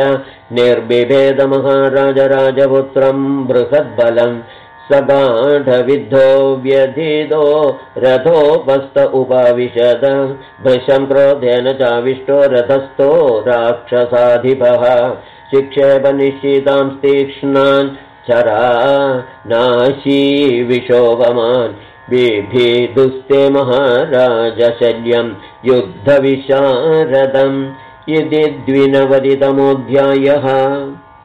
निर्बिभेदमहाराजराजपुत्रं बृहद्बलं सबाढविद्धो व्यधितो रथोपस्त उपाविशद भृशं क्रोधेन चाविष्टो रथस्थो राक्षसाधिपः शिक्षेपनिश्चितां तीक्ष्णान् चरा नाशी विशोभमान् बिभिदुस्ते महाराजशल्यं युद्धविशारदम् इति 29तमोऽध्यायः।